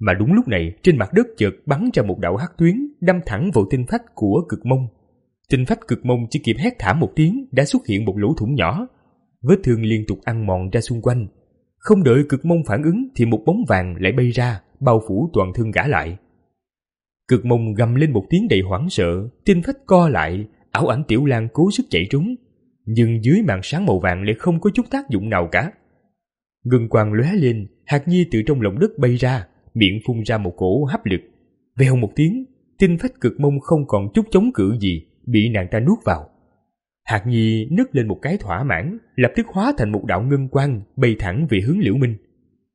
Mà đúng lúc này, trên mặt đất chợt bắn ra một đạo hắc tuyến, đâm thẳng vào tinh phách của Cực Mông. Tinh phách Cực Mông chỉ kịp hét thảm một tiếng, đã xuất hiện một lỗ thủng nhỏ. Vết thương liên tục ăn mòn ra xung quanh. Không đợi Cực Mông phản ứng thì một bóng vàng lại bay ra, bao phủ toàn thân gã lại. Cực Mông gầm lên một tiếng đầy hoảng sợ, tinh phách co lại, ảo ảnh Tiểu Lang cố sức chạy trốn, nhưng dưới màn sáng màu vàng lại không có chút tác dụng nào cả. Ngân quang lóe lên, Hạt Nhi từ trong lòng đất bay ra, miệng phun ra một cổ hấp lực. Vèo một tiếng, tinh phách Cực Mông không còn chút chống cự gì, bị nàng ta nuốt vào. Hạt Nhi nức lên một cái thỏa mãn, lập tức hóa thành một đạo ngân quang bay thẳng về hướng Liễu Minh.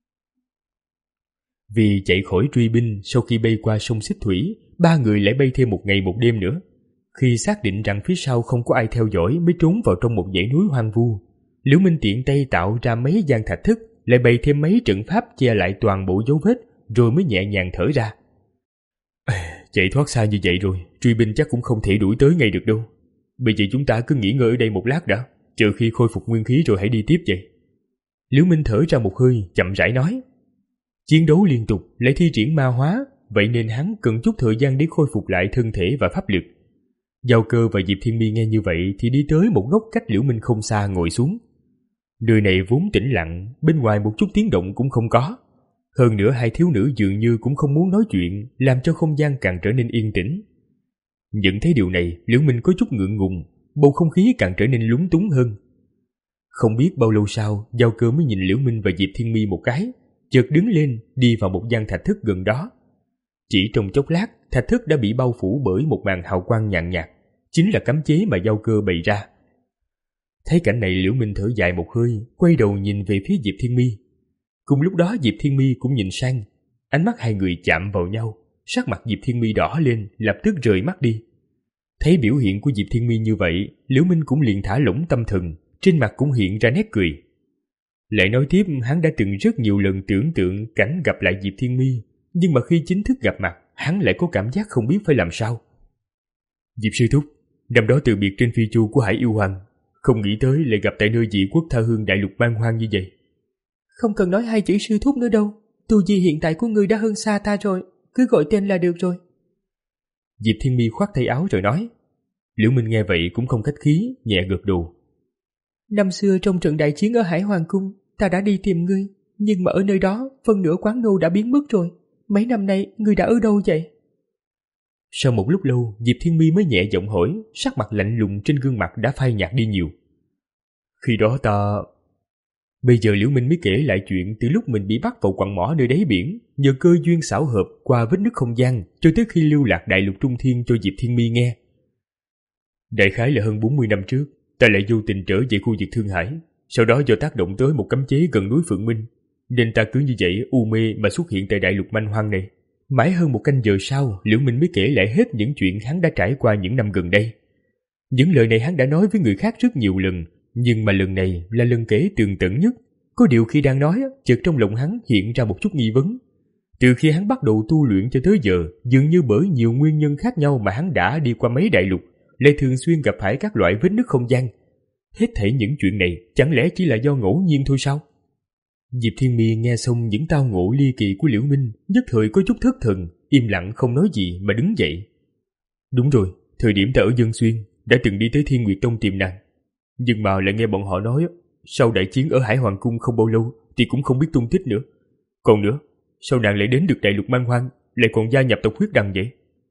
Vì chạy khỏi truy binh, sau khi bay qua sông Xích Thủy, ba người lại bay thêm một ngày một đêm nữa. Khi xác định rằng phía sau không có ai theo dõi mới trốn vào trong một dãy núi hoang vu. Liễu Minh tiện tay tạo ra mấy gian thạch thức, lại bày thêm mấy trận pháp che lại toàn bộ dấu vết, rồi mới nhẹ nhàng thở ra. Chạy thoát xa như vậy rồi, truy binh chắc cũng không thể đuổi tới ngay được đâu. Bây giờ chúng ta cứ nghỉ ngơi ở đây một lát đã, chờ khi khôi phục nguyên khí rồi hãy đi tiếp vậy. Liễu Minh thở ra một hơi, chậm rãi nói. Chiến đấu liên tục lại thi triển ma hóa, vậy nên hắn cần chút thời gian để khôi phục lại thân thể và pháp lực. Giao Cơ và Diệp Thiên Mi nghe như vậy thì đi tới một góc cách Liễu Minh không xa ngồi xuống. Nơi này vốn tĩnh lặng, bên ngoài một chút tiếng động cũng không có. Hơn nữa hai thiếu nữ dường như cũng không muốn nói chuyện, làm cho không gian càng trở nên yên tĩnh. Nhận thấy điều này, Liễu Minh có chút ngượng ngùng, bầu không khí càng trở nên lúng túng hơn. Không biết bao lâu sau, Giao Cơ mới nhìn Liễu Minh và Diệp Thiên Mi một cái, chợt đứng lên đi vào một gian thạch thức gần đó. Chỉ trong chốc lát, thạch thức đã bị bao phủ bởi một màn hào quang nhàn nhạt, chính là cấm chế mà Giao Cơ bày ra. Thấy cảnh này, Liễu Minh thở dài một hơi, quay đầu nhìn về phía Diệp Thiên Mi. Cùng lúc đó Diệp Thiên Mi cũng nhìn sang, ánh mắt hai người chạm vào nhau, sắc mặt Diệp Thiên Mi đỏ lên, lập tức rời mắt đi. Thấy biểu hiện của Diệp Thiên Mi như vậy, Liễu Minh cũng liền thả lỏng tâm thần, trên mặt cũng hiện ra nét cười. Lại nói tiếp, hắn đã từng rất nhiều lần tưởng tượng cảnh gặp lại Diệp Thiên Mi, nhưng mà khi chính thức gặp mặt, hắn lại có cảm giác không biết phải làm sao. Diệp sư thúc, năm đó từ biệt trên phi chu của Hải Yêu Hoàng, không nghĩ tới lại gặp tại nơi dị quốc tha hương đại lục man hoang như vậy. Không cần nói hai chữ sư thúc nữa đâu, tu vi hiện tại của ngươi đã hơn xa ta rồi, cứ gọi tên là được rồi. Diệp Thiên Mi khoác tay áo rồi nói. Liễu Minh nghe vậy cũng không khách khí, nhẹ gật đầu. Năm xưa trong trận đại chiến ở Hải Hoàng Cung, ta đã đi tìm ngươi, nhưng mà ở nơi đó phân nửa quán nô đã biến mất rồi. Mấy năm nay ngươi đã ở đâu vậy? Sau một lúc lâu, Diệp Thiên Mi mới nhẹ giọng hỏi, sắc mặt lạnh lùng trên gương mặt đã phai nhạt đi nhiều. Khi đó ta... Bây giờ Liễu Minh mới kể lại chuyện từ lúc mình bị bắt vào quặng mỏ nơi đáy biển, nhờ cơ duyên xảo hợp qua vết nứt không gian, cho tới khi lưu lạc đại lục Trung Thiên cho Diệp Thiên Mi nghe. Đại khái là hơn bốn mươi năm trước, ta lại vô tình trở về khu vực Thương Hải, sau đó do tác động tới một cấm chế gần núi Phượng Minh, nên ta cứ như vậy u mê mà xuất hiện tại đại lục manh hoang này. Mãi hơn một canh giờ sau, Liễu Minh mới kể lại hết những chuyện hắn đã trải qua những năm gần đây. Những lời này hắn đã nói với người khác rất nhiều lần, nhưng mà lần này là lần kể tường tận nhất. Có điều khi đang nói, chợt trong lòng hắn hiện ra một chút nghi vấn. Từ khi hắn bắt đầu tu luyện cho tới giờ, dường như bởi nhiều nguyên nhân khác nhau mà hắn đã đi qua mấy đại lục, lại thường xuyên gặp phải các loại vết nứt không gian. Hết thảy những chuyện này chẳng lẽ chỉ là do ngẫu nhiên thôi sao? Diệp Thiên Mi nghe xong những tao ngộ ly kỳ của Liễu Minh, nhất thời có chút thất thần, im lặng không nói gì mà đứng dậy. Đúng rồi, thời điểm ta ở Dân Xuyên đã từng đi tới Thiên Nguyệt Tông tìm nàng, nhưng mà lại nghe bọn họ nói sau đại chiến ở Hải Hoàng Cung không bao lâu thì cũng không biết tung tích nữa. Còn nữa, sao nàng lại đến được đại lục man hoang, lại còn gia nhập tộc Huyết Đằng vậy?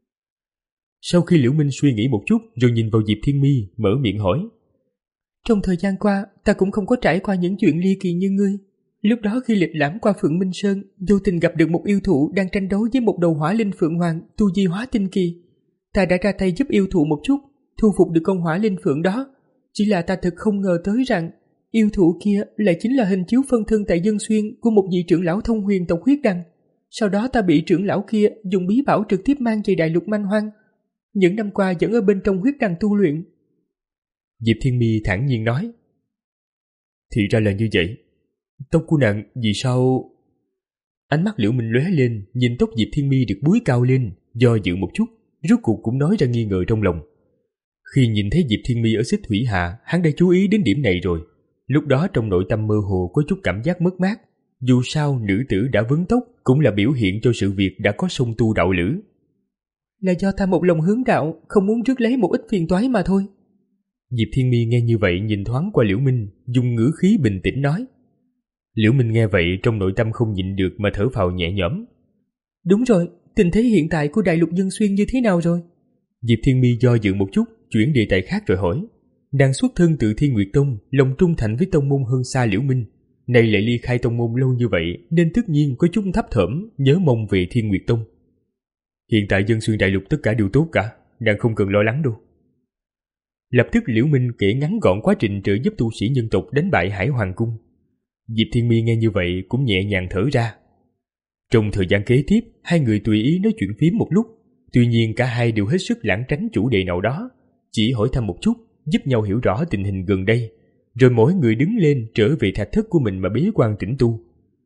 Sau khi Liễu Minh suy nghĩ một chút rồi nhìn vào Diệp Thiên Mi, mở miệng hỏi. Trong thời gian qua, ta cũng không có trải qua những chuyện ly kỳ như ngươi. Lúc đó khi lịch lãm qua Phượng Minh Sơn, vô tình gặp được một yêu thụ đang tranh đấu với một đầu hỏa linh Phượng Hoàng tu vi hóa tinh kỳ. Ta đã ra tay giúp yêu thụ một chút, thu phục được con hỏa linh Phượng đó. Chỉ là ta thật không ngờ tới rằng yêu thụ kia lại chính là hình chiếu phân thân tại Dân Xuyên của một vị trưởng lão thông huyền tộc Huyết Đằng. Sau đó ta bị trưởng lão kia dùng bí bảo trực tiếp mang về đại lục manh hoang. Những năm qua vẫn ở bên trong Huyết Đằng tu luyện. Diệp Thiên Mi thản nhiên nói. Thì ra là như vậy. Tóc của nàng vì sao... Ánh mắt Liễu Minh lóe lên, nhìn tóc Diệp Thiên Mi được búi cao lên, do dự một chút, rốt cuộc cũng nói ra nghi ngờ trong lòng. Khi nhìn thấy Diệp Thiên Mi ở Xích Thủy Hạ, hắn đã chú ý đến điểm này rồi. Lúc đó trong nội tâm mơ hồ có chút cảm giác mất mát, Dù sao nữ tử đã vấn tóc cũng là biểu hiện cho sự việc đã có song tu đạo lữ. Là do ta một lòng hướng đạo, không muốn rước lấy một ít phiền toái mà thôi. Diệp Thiên Mi nghe như vậy nhìn thoáng qua Liễu Minh, dùng ngữ khí bình tĩnh nói. Liễu Minh nghe vậy trong nội tâm không nhịn được mà thở phào nhẹ nhõm. Đúng rồi, tình thế hiện tại của Đại Lục Dân Xuyên như thế nào rồi? Diệp Thiên Mi do dự một chút, chuyển đề tài khác rồi hỏi. Nàng xuất thân từ Thiên Nguyệt Tông, lòng trung thành với tông môn hơn xa Liễu Minh, nay lại ly khai tông môn lâu như vậy nên tất nhiên có chút thấp thỏm nhớ mong về Thiên Nguyệt Tông. Hiện tại Dân Xuyên Đại Lục tất cả đều tốt cả, nàng không cần lo lắng đâu. Lập tức Liễu Minh kể ngắn gọn quá trình trợ giúp tu sĩ nhân tộc đánh bại Hải Hoàng Cung. Diệp Thiên Mi nghe như vậy cũng nhẹ nhàng thở ra. Trong thời gian kế tiếp, hai người tùy ý nói chuyện phím một lúc, tuy nhiên cả hai đều hết sức lảng tránh chủ đề nào đó, chỉ hỏi thăm một chút, giúp nhau hiểu rõ tình hình gần đây, rồi mỗi người đứng lên trở về thạch thất của mình mà bế quan tĩnh tu.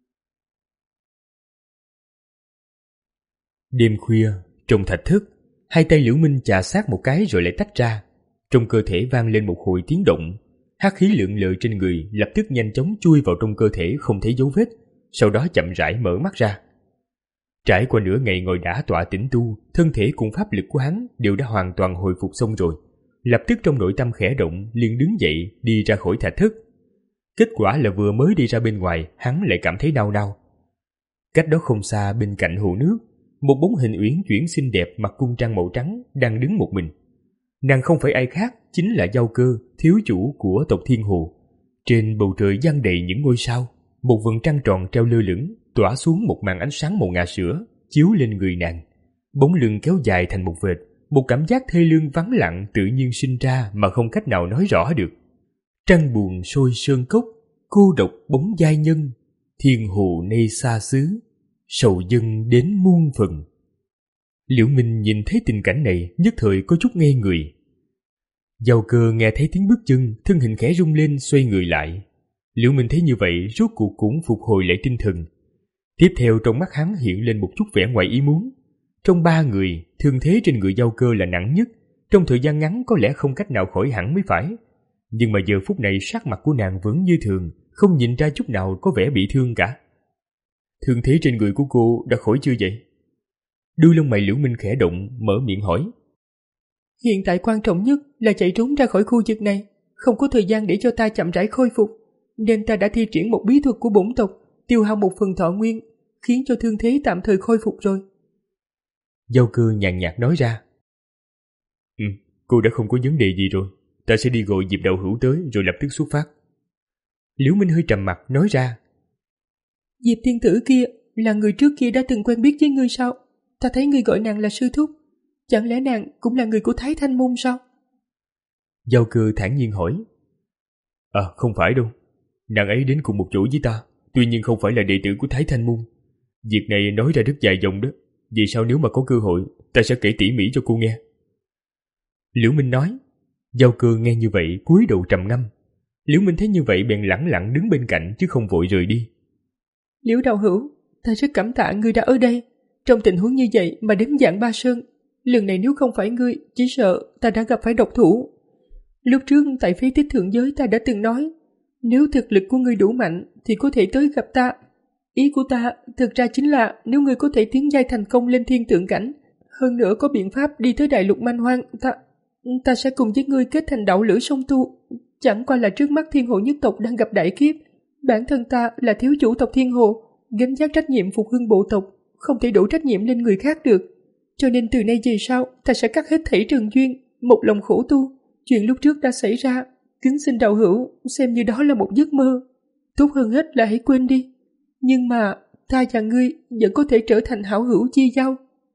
Đêm khuya, trong thạch thất, hai tay Liễu Minh chà sát một cái rồi lại tách ra. Trong cơ thể vang lên một hồi tiếng động, hắc khí lượn lờ trên người lập tức nhanh chóng chui vào trong cơ thể không thấy dấu vết, sau đó chậm rãi mở mắt ra. Trải qua nửa ngày ngồi đả tọa tĩnh tu, thân thể cùng pháp lực của hắn đều đã hoàn toàn hồi phục xong rồi. Lập tức trong nội tâm khẽ động, liền đứng dậy đi ra khỏi thạch thất. Kết quả là vừa mới đi ra bên ngoài, hắn lại cảm thấy đau đau. Cách đó không xa bên cạnh hồ nước, một bóng hình uyển chuyển xinh đẹp mặc cung trang màu trắng đang đứng một mình. Nàng không phải ai khác, chính là Giao Cơ, thiếu chủ của tộc Thiên Hồ. Trên bầu trời giăng đầy những ngôi sao, một vầng trăng tròn treo lơ lửng, tỏa xuống một màn ánh sáng màu ngà sữa, chiếu lên người nàng. Bóng lưng kéo dài thành một vệt, một cảm giác thê lương vắng lặng tự nhiên sinh ra mà không cách nào nói rõ được. Trăng buồn sôi sơn cốc, cô độc bóng giai nhân, Thiên Hồ nay xa xứ, sầu dân đến muôn phần. Liễu Minh nhìn thấy tình cảnh này nhất thời có chút ngây người. Giao Cơ nghe thấy tiếng bước chân, thân hình khẽ rung lên xoay người lại. Liễu Minh thấy như vậy rốt cuộc cũng phục hồi lại tinh thần. Tiếp theo trong mắt hắn hiện lên một chút vẻ ngoài ý muốn. Trong ba người, thương thế trên người Giao Cơ là nặng nhất, trong thời gian ngắn có lẽ không cách nào khỏi hẳn mới phải. Nhưng mà giờ phút này sắc mặt của nàng vẫn như thường, không nhìn ra chút nào có vẻ bị thương cả. Thương thế trên người của cô đã khỏi chưa vậy? Đuôi lông mày Liễu Minh khẽ động, mở miệng hỏi. Hiện tại quan trọng nhất là chạy trốn ra khỏi khu vực này, không có thời gian để cho ta chậm rãi khôi phục, nên ta đã thi triển một bí thuật của bổn tộc, tiêu hao một phần thọ nguyên, khiến cho thương thế tạm thời khôi phục rồi. Giao Cơ nhàn nhạt nói ra. Ừ, cô đã không có vấn đề gì rồi, ta sẽ đi gọi Diệp Đạo Hữu tới rồi lập tức xuất phát. Liễu Minh hơi trầm mặt nói ra. Diệp tiên tử kia là người trước kia đã từng quen biết với ngươi sao? Ta thấy ngươi gọi nàng là sư thúc, chẳng lẽ nàng cũng là người của Thái Thanh Môn sao? Giao Cơ thản nhiên hỏi. À không phải đâu, nàng ấy đến cùng một chỗ với ta, tuy nhiên không phải là đệ tử của Thái Thanh Môn. Việc này nói ra rất dài dòng đó, vì sao nếu mà có cơ hội ta sẽ kể tỉ mỉ cho cô nghe. Liễu Minh nói. Giao Cơ nghe như vậy cúi đầu trầm ngâm. Liễu Minh thấy như vậy bèn lẳng lặng đứng bên cạnh chứ không vội rời đi. Liễu đạo hữu, ta rất cảm tạ ngươi đã ở đây. Trong tình huống như vậy mà đến Giảng Ba Sơn, lần này nếu không phải ngươi, chỉ sợ ta đã gặp phải độc thủ. Lúc trước tại phế tích thượng giới ta đã từng nói, nếu thực lực của ngươi đủ mạnh thì có thể tới gặp ta. Ý của ta thực ra chính là nếu ngươi có thể tiến giai thành công lên thiên tượng cảnh, hơn nữa có biện pháp đi tới đại lục manh hoang, ta ta sẽ cùng với ngươi kết thành đạo lữ song tu. Chẳng qua là trước mắt Thiên Hồ nhất tộc đang gặp đại kiếp, bản thân ta là thiếu chủ tộc Thiên Hồ, gánh vác trách nhiệm phục hưng bộ tộc, không thể đổ trách nhiệm lên người khác được. Cho nên từ nay về sau, ta sẽ cắt hết thảy trần duyên, một lòng khổ tu. Chuyện lúc trước đã xảy ra, kính xin đạo hữu xem như đó là một giấc mơ. Tốt hơn hết là hãy quên đi. Nhưng mà ta và ngươi vẫn có thể trở thành hảo hữu chi giao.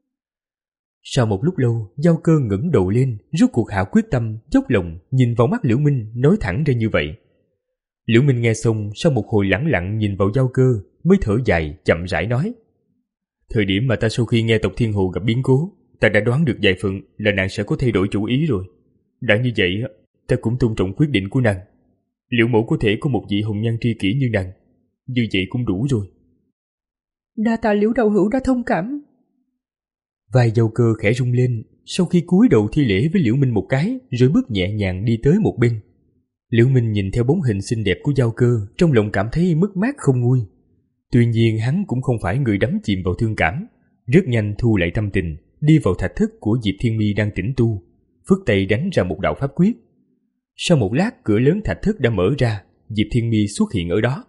Sau một lúc lâu, Giao Cơ ngẩng đầu lên, rút cuộc hạ quyết tâm, dốc lòng nhìn vào mắt Liễu Minh, nói thẳng ra như vậy. Liễu Minh nghe xong, sau một hồi lẳng lặng nhìn vào Giao Cơ, mới thở dài, chậm rãi nói. Thời điểm mà ta sau khi nghe tộc Thiên Hồ gặp biến cố, ta đã đoán được vài phần là nàng sẽ có thay đổi chủ ý rồi. Đã như vậy, ta cũng tôn trọng quyết định của nàng. Liễu mẫu có thể có một vị hồng nhan tri kỷ như nàng, như vậy cũng đủ rồi. Đa tạ Liễu đạo hữu đã thông cảm. Vai Giao Cơ khẽ rung lên, sau khi cúi đầu thi lễ với Liễu Minh một cái, rồi bước nhẹ nhàng đi tới một bên. Liễu Minh nhìn theo bóng hình xinh đẹp của Giao Cơ, trong lòng cảm thấy mất mát không nguôi. Tuy nhiên hắn cũng không phải người đắm chìm vào thương cảm, rất nhanh thu lại tâm tình, đi vào thạch thất của Diệp Thiên Mi đang tĩnh tu, phất tay đánh ra một đạo pháp quyết. Sau một lát, cửa lớn thạch thất đã mở ra, Diệp Thiên Mi xuất hiện ở đó.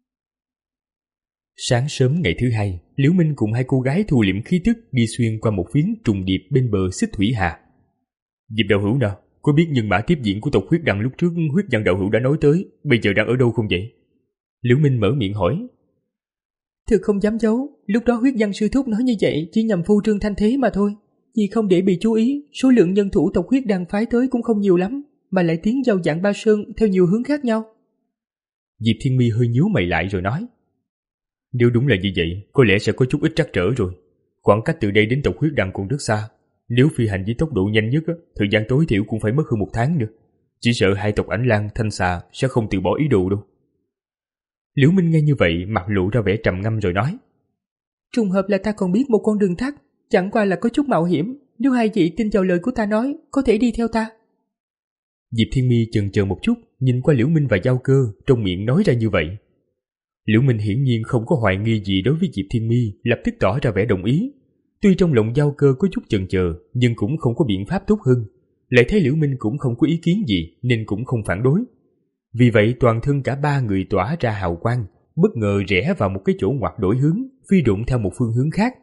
Sáng sớm ngày thứ hai, Liễu Minh cùng hai cô gái thu liễm khí tức đi xuyên qua một phiến trùng điệp bên bờ Xích Thủy Hà. Diệp đạo hữu nào, có biết nhân mã tiếp diễn của tộc Huyết Đằng lúc trước Huyết Văn đạo hữu đã nói tới, bây giờ đang ở đâu không vậy? Liễu Minh mở miệng hỏi. Thực không dám giấu, lúc đó Huyết Văn sư thúc nói như vậy chỉ nhằm phô trương thanh thế mà thôi. Vì không để bị chú ý, số lượng nhân thủ tộc Huyết Đằng phái tới cũng không nhiều lắm, mà lại tiến vào dạng Ba Sơn theo nhiều hướng khác nhau. Diệp Thiên Mi hơi nhíu mày lại rồi nói. Nếu đúng là như vậy, có lẽ sẽ có chút ít trắc trở rồi. Khoảng cách từ đây đến tộc Huyết Đằng còn rất xa. Nếu phi hành với tốc độ nhanh nhất, thời gian tối thiểu cũng phải mất hơn một tháng nữa. Chỉ sợ hai tộc Ảnh Lang, Thanh Xà sẽ không từ bỏ ý đồ đâu. Liễu Minh nghe như vậy, mặt lộ ra vẻ trầm ngâm rồi nói. Trùng hợp là ta còn biết một con đường tắt, chẳng qua là có chút mạo hiểm. Nếu hai vị tin vào lời của ta nói, có thể đi theo ta. Diệp Thiên Mi chần chờ một chút, nhìn qua Liễu Minh và Giao Cơ, trong miệng nói ra như vậy. Liễu Minh hiển nhiên không có hoài nghi gì đối với Diệp Thiên Mi, lập tức tỏ ra vẻ đồng ý. Tuy trong lòng Giao Cơ có chút chần chờ, nhưng cũng không có biện pháp tốt hơn. Lại thấy Liễu Minh cũng không có ý kiến gì, nên cũng không phản đối. Vì vậy toàn thân cả ba người tỏa ra hào quang, bất ngờ rẽ vào một cái chỗ ngoặt đổi hướng, phi độn theo một phương hướng khác.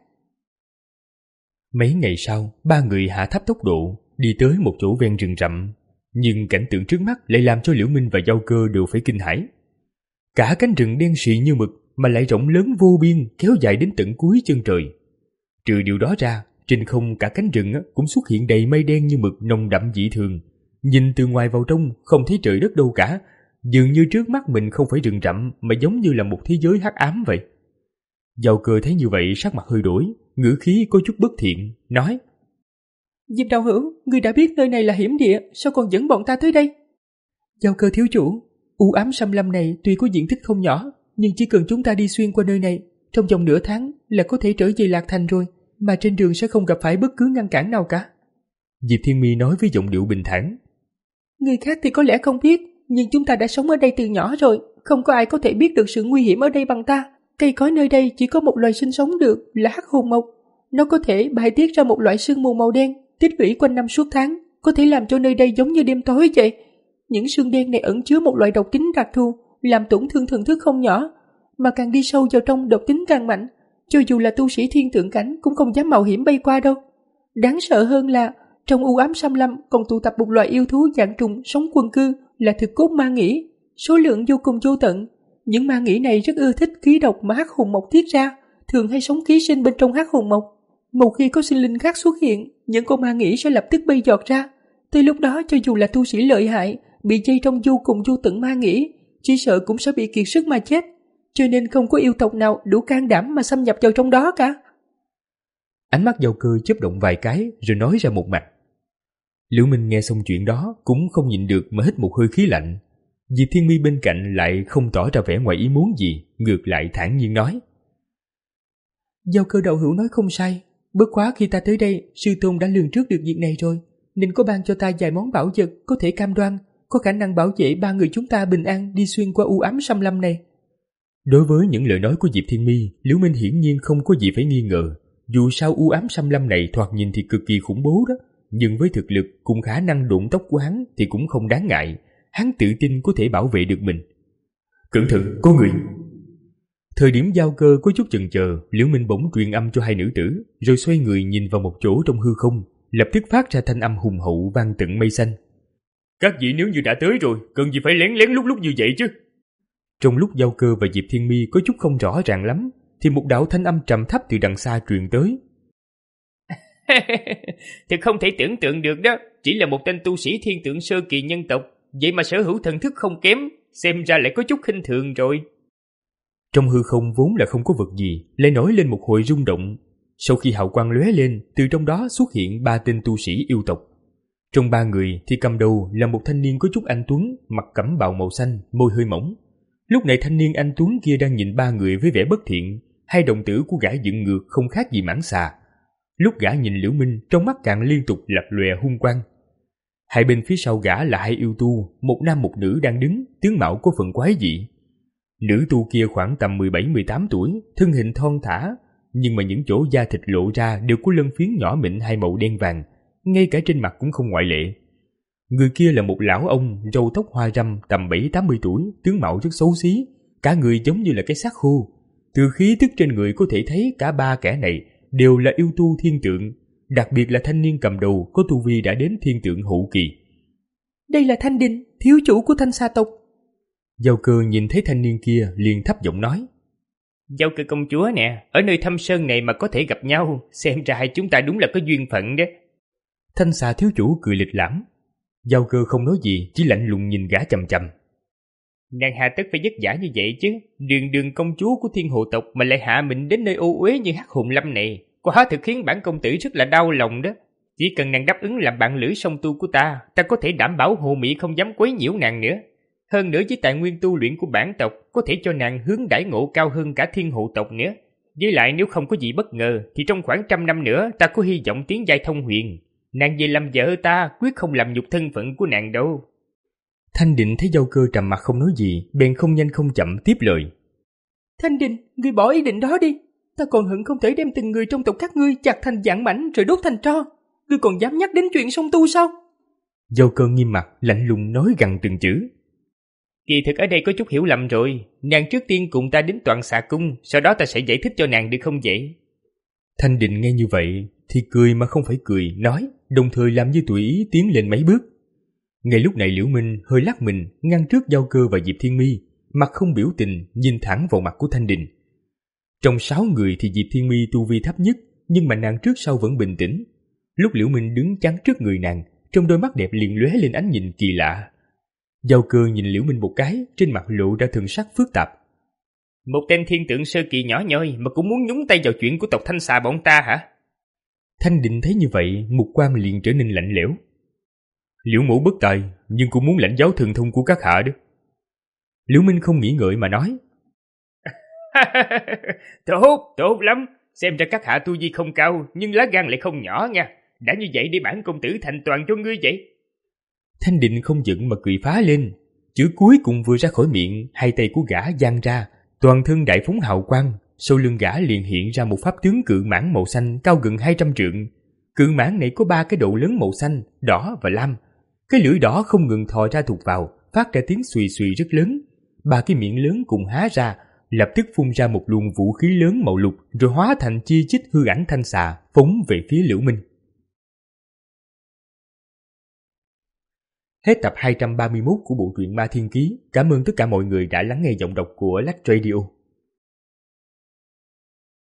Mấy ngày sau, ba người hạ thấp tốc độ, đi tới một chỗ ven rừng rậm. Nhưng cảnh tượng trước mắt lại làm cho Liễu Minh và Giao Cơ đều phải kinh hãi. Cả cánh rừng đen sì như mực mà lại rộng lớn vô biên, kéo dài đến tận cuối chân trời. Trừ điều đó ra, trên không cả cánh rừng cũng xuất hiện đầy mây đen như mực nồng đậm dị thường. Nhìn từ ngoài vào trong không thấy trời đất đâu cả, dường như trước mắt mình không phải rừng rậm mà giống như là một thế giới hắc ám vậy. Giao Cơ thấy như vậy sắc mặt hơi đổi, ngữ khí có chút bất thiện, nói. Diệp đạo hữu, ngươi đã biết nơi này là hiểm địa, sao còn dẫn bọn ta tới đây? Giao Cơ thiếu chủ, u ám xâm lâm này tuy có diện tích không nhỏ, nhưng chỉ cần chúng ta đi xuyên qua nơi này, trong vòng nửa tháng là có thể trở về Lạc Thành rồi, mà trên đường sẽ không gặp phải bất cứ ngăn cản nào cả. Diệp Thiên Mi nói với giọng điệu bình thản. Người khác thì có lẽ không biết, nhưng chúng ta đã sống ở đây từ nhỏ rồi, không có ai có thể biết được sự nguy hiểm ở đây bằng ta. Cây cối nơi đây chỉ có một loài sinh sống được là hắc hồn mộc. Nó có thể bài tiết ra một loại sương mù màu đen, tích lũy quanh năm suốt tháng, có thể làm cho nơi đây giống như đêm tối vậy. Những sương đen này ẩn chứa một loại độc tính đặc thù, làm tổn thương thần thức không nhỏ, mà càng đi sâu vào trong độc tính càng mạnh. Cho dù là tu sĩ thiên tượng cảnh cũng không dám mạo hiểm bay qua đâu. Đáng sợ hơn là trong u ám xâm lâm còn tụ tập một loại yêu thú dạng trùng sống quần cư là thực cốt ma nghĩ, số lượng vô cùng vô tận. Những ma nghĩ này rất ưa thích khí độc mà hắc hồn mộc tiết ra, thường hay sống ký sinh bên trong hắc hồn mộc. Một khi có sinh linh khác xuất hiện, những con ma nghĩ sẽ lập tức bay giọt ra. Tới lúc đó cho dù là tu sĩ lợi hại, bị dây trong vô cùng vô tận ma nghĩ, chỉ sợ cũng sẽ bị kiệt sức mà chết. Cho nên không có yêu tộc nào đủ can đảm mà xâm nhập vào trong đó cả. Ánh mắt Giao Cơ chớp động vài cái rồi nói ra một mạch. Liễu Minh nghe xong chuyện đó cũng không nhịn được mà hít một hơi khí lạnh. Diệp Thiên Mi bên cạnh lại không tỏ ra vẻ ngoài ý muốn gì, ngược lại thản nhiên nói. Giao Cơ đạo hữu nói không sai, bất quá khi ta tới đây, sư tôn đã lường trước được việc này rồi, nên có ban cho ta vài món bảo vật có thể cam đoan, có khả năng bảo vệ ba người chúng ta bình an đi xuyên qua u ám xâm lâm này. Đối với những lời nói của Diệp Thiên Mi, Liễu Minh hiển nhiên không có gì phải nghi ngờ. Dù sao u ám xâm lâm này thoạt nhìn thì cực kỳ khủng bố đó, nhưng với thực lực cùng khả năng độn tốc của hắn thì cũng không đáng ngại. Hắn tự tin có thể bảo vệ được mình. Cẩn thận, có người! Thời điểm Giao Cơ có chút chần chờ, Liễu Minh bỗng truyền âm cho hai nữ tử, rồi xoay người nhìn vào một chỗ trong hư không, lập tức phát ra thanh âm hùng hậu vang tận mây xanh. Các vị nếu như đã tới rồi, cần gì phải lén lén lúc lúc như vậy chứ? Trong lúc Giao Cơ và Diệp Thiên Mi có chút không rõ ràng lắm, thì một đạo thanh âm trầm thấp từ đằng xa truyền tới. Thật không thể tưởng tượng được đó, chỉ là một tên tu sĩ thiên tượng sơ kỳ nhân tộc, vậy mà sở hữu thần thức không kém, xem ra lại có chút khinh thường rồi. Trong hư không vốn là không có vật gì, lại nổi lên một hồi rung động. Sau khi hào quang lóe lên, từ trong đó xuất hiện ba tên tu sĩ yêu tộc. Trong ba người thì cầm đầu là một thanh niên có chút anh tuấn, mặc cẩm bào màu xanh, môi hơi mỏng. Lúc này thanh niên anh tuấn kia đang nhìn ba người với vẻ bất thiện, hai đồng tử của gã dựng ngược không khác gì mãng xà. Lúc gã nhìn Liễu Minh, trong mắt càng liên tục lập lòe hung quang. Hai bên phía sau gã là hai yêu tu, một nam một nữ đang đứng, tướng mạo có phần quái dị. Nữ tu kia khoảng tầm mười bảy mười tám tuổi, thân hình thon thả, nhưng mà những chỗ da thịt lộ ra đều có lân phiến nhỏ mịn hai màu đen vàng, ngay cả trên mặt cũng không ngoại lệ. Người kia là một lão ông, râu tóc hoa râm, tầm bảy tám mươi tuổi, tướng mạo rất xấu xí, cả người giống như là cái xác khô. Từ khí tức trên người có thể thấy cả ba kẻ này đều là yêu tu thiên tượng, đặc biệt là thanh niên cầm đầu có tu vi đã đến thiên tượng hậu kỳ. Đây là Thanh Đình, thiếu chủ của Thanh Xà tộc. Giao Cơ nhìn thấy thanh niên kia liền thấp giọng nói: Giao Cơ công chúa nè, ở nơi thâm sơn này mà có thể gặp nhau, xem ra hai chúng ta đúng là có duyên phận đó. Thanh Xà thiếu chủ cười lịch lãm. Giao Cơ không nói gì, chỉ lạnh lùng nhìn gã chằm chằm. Nàng hà tất phải vất vả như vậy chứ, đường đường công chúa của thiên hộ tộc mà lại hạ mình đến nơi ô uế như Hắc Hồn Lâm này, quả thực khiến bản công tử rất là đau lòng đó. Chỉ cần nàng đáp ứng làm bạn lữ song tu của ta, ta có thể đảm bảo Hồ Mỹ không dám quấy nhiễu nàng nữa. Hơn nữa với tài nguyên tu luyện của bản tộc, có thể cho nàng hướng đãi ngộ cao hơn cả thiên hộ tộc nữa. Với lại nếu không có gì bất ngờ, thì trong khoảng trăm năm nữa ta có hy vọng tiến giai thông huyền. Nàng về làm vợ ta, quyết không làm nhục thân phận của nàng đâu. Thanh Định thấy Giao Cơ trầm mặt không nói gì, bèn không nhanh không chậm tiếp lời. Thanh Định, ngươi bỏ ý định đó đi. Ta còn hận không thể đem từng người trong tộc các ngươi chặt thành vạn mảnh rồi đốt thành tro. Ngươi còn dám nhắc đến chuyện song tu sao? Giao Cơ nghiêm mặt, lạnh lùng nói gằn từng chữ. Kỳ thực ở đây có chút hiểu lầm rồi. Nàng trước tiên cùng ta đến Toàn Xà Cung, sau đó ta sẽ giải thích cho nàng được không vậy? Thanh Định nghe như vậy thì cười mà không phải cười, nói, đồng thời làm như tùy ý tiến lên mấy bước. Ngay lúc này Liễu Minh hơi lắc mình ngăn trước Giao Cơ và Diệp Thiên Mi, mặt không biểu tình nhìn thẳng vào mặt của Thanh Định. Trong sáu người thì Diệp Thiên Mi tu vi thấp nhất, nhưng mà nàng trước sau vẫn bình tĩnh. Lúc Liễu Minh đứng chắn trước người nàng, trong đôi mắt đẹp liền lóe lên ánh nhìn kỳ lạ. Giao Cơ nhìn Liễu Minh một cái, trên mặt lộ ra thần sắc phức tạp. Một tên thiên tượng sơ kỳ nhỏ nhoi mà cũng muốn nhúng tay vào chuyện của tộc Thanh Xà bọn ta hả? Thanh Định thấy như vậy, mục quang liền trở nên lạnh lẽo. Liễu mẫu bất tài, nhưng cũng muốn lãnh giáo thần thông của các hạ đó. Liễu Minh không nghĩ ngợi mà nói. Tốt, tốt lắm. Xem ra các hạ tu vi không cao, nhưng lá gan lại không nhỏ nha. Đã như vậy để bản công tử thành toàn cho ngươi vậy. Thanh Định không giận mà cười phá lên. Chữ cuối cùng vừa ra khỏi miệng, hai tay của gã giang ra, toàn thân đại phóng hào quang. Sau lưng gã liền hiện ra một pháp tướng cự mãng màu xanh cao gần hai trăm trượng. Cự mãng này có ba cái đầu lớn màu xanh, đỏ và lam. Cái lưỡi đỏ không ngừng thò ra thụt vào, phát ra tiếng xùy xùy rất lớn. Ba cái miệng lớn cùng há ra, lập tức phun ra một luồng vũ khí lớn màu lục, rồi hóa thành chi chít hư ảnh thanh xà, phóng về phía Liễu Minh. Hết tập hai trăm ba mươi mốt của bộ truyện Ma Thiên Ký. Cảm ơn tất cả mọi người đã lắng nghe giọng đọc của Lách Radio.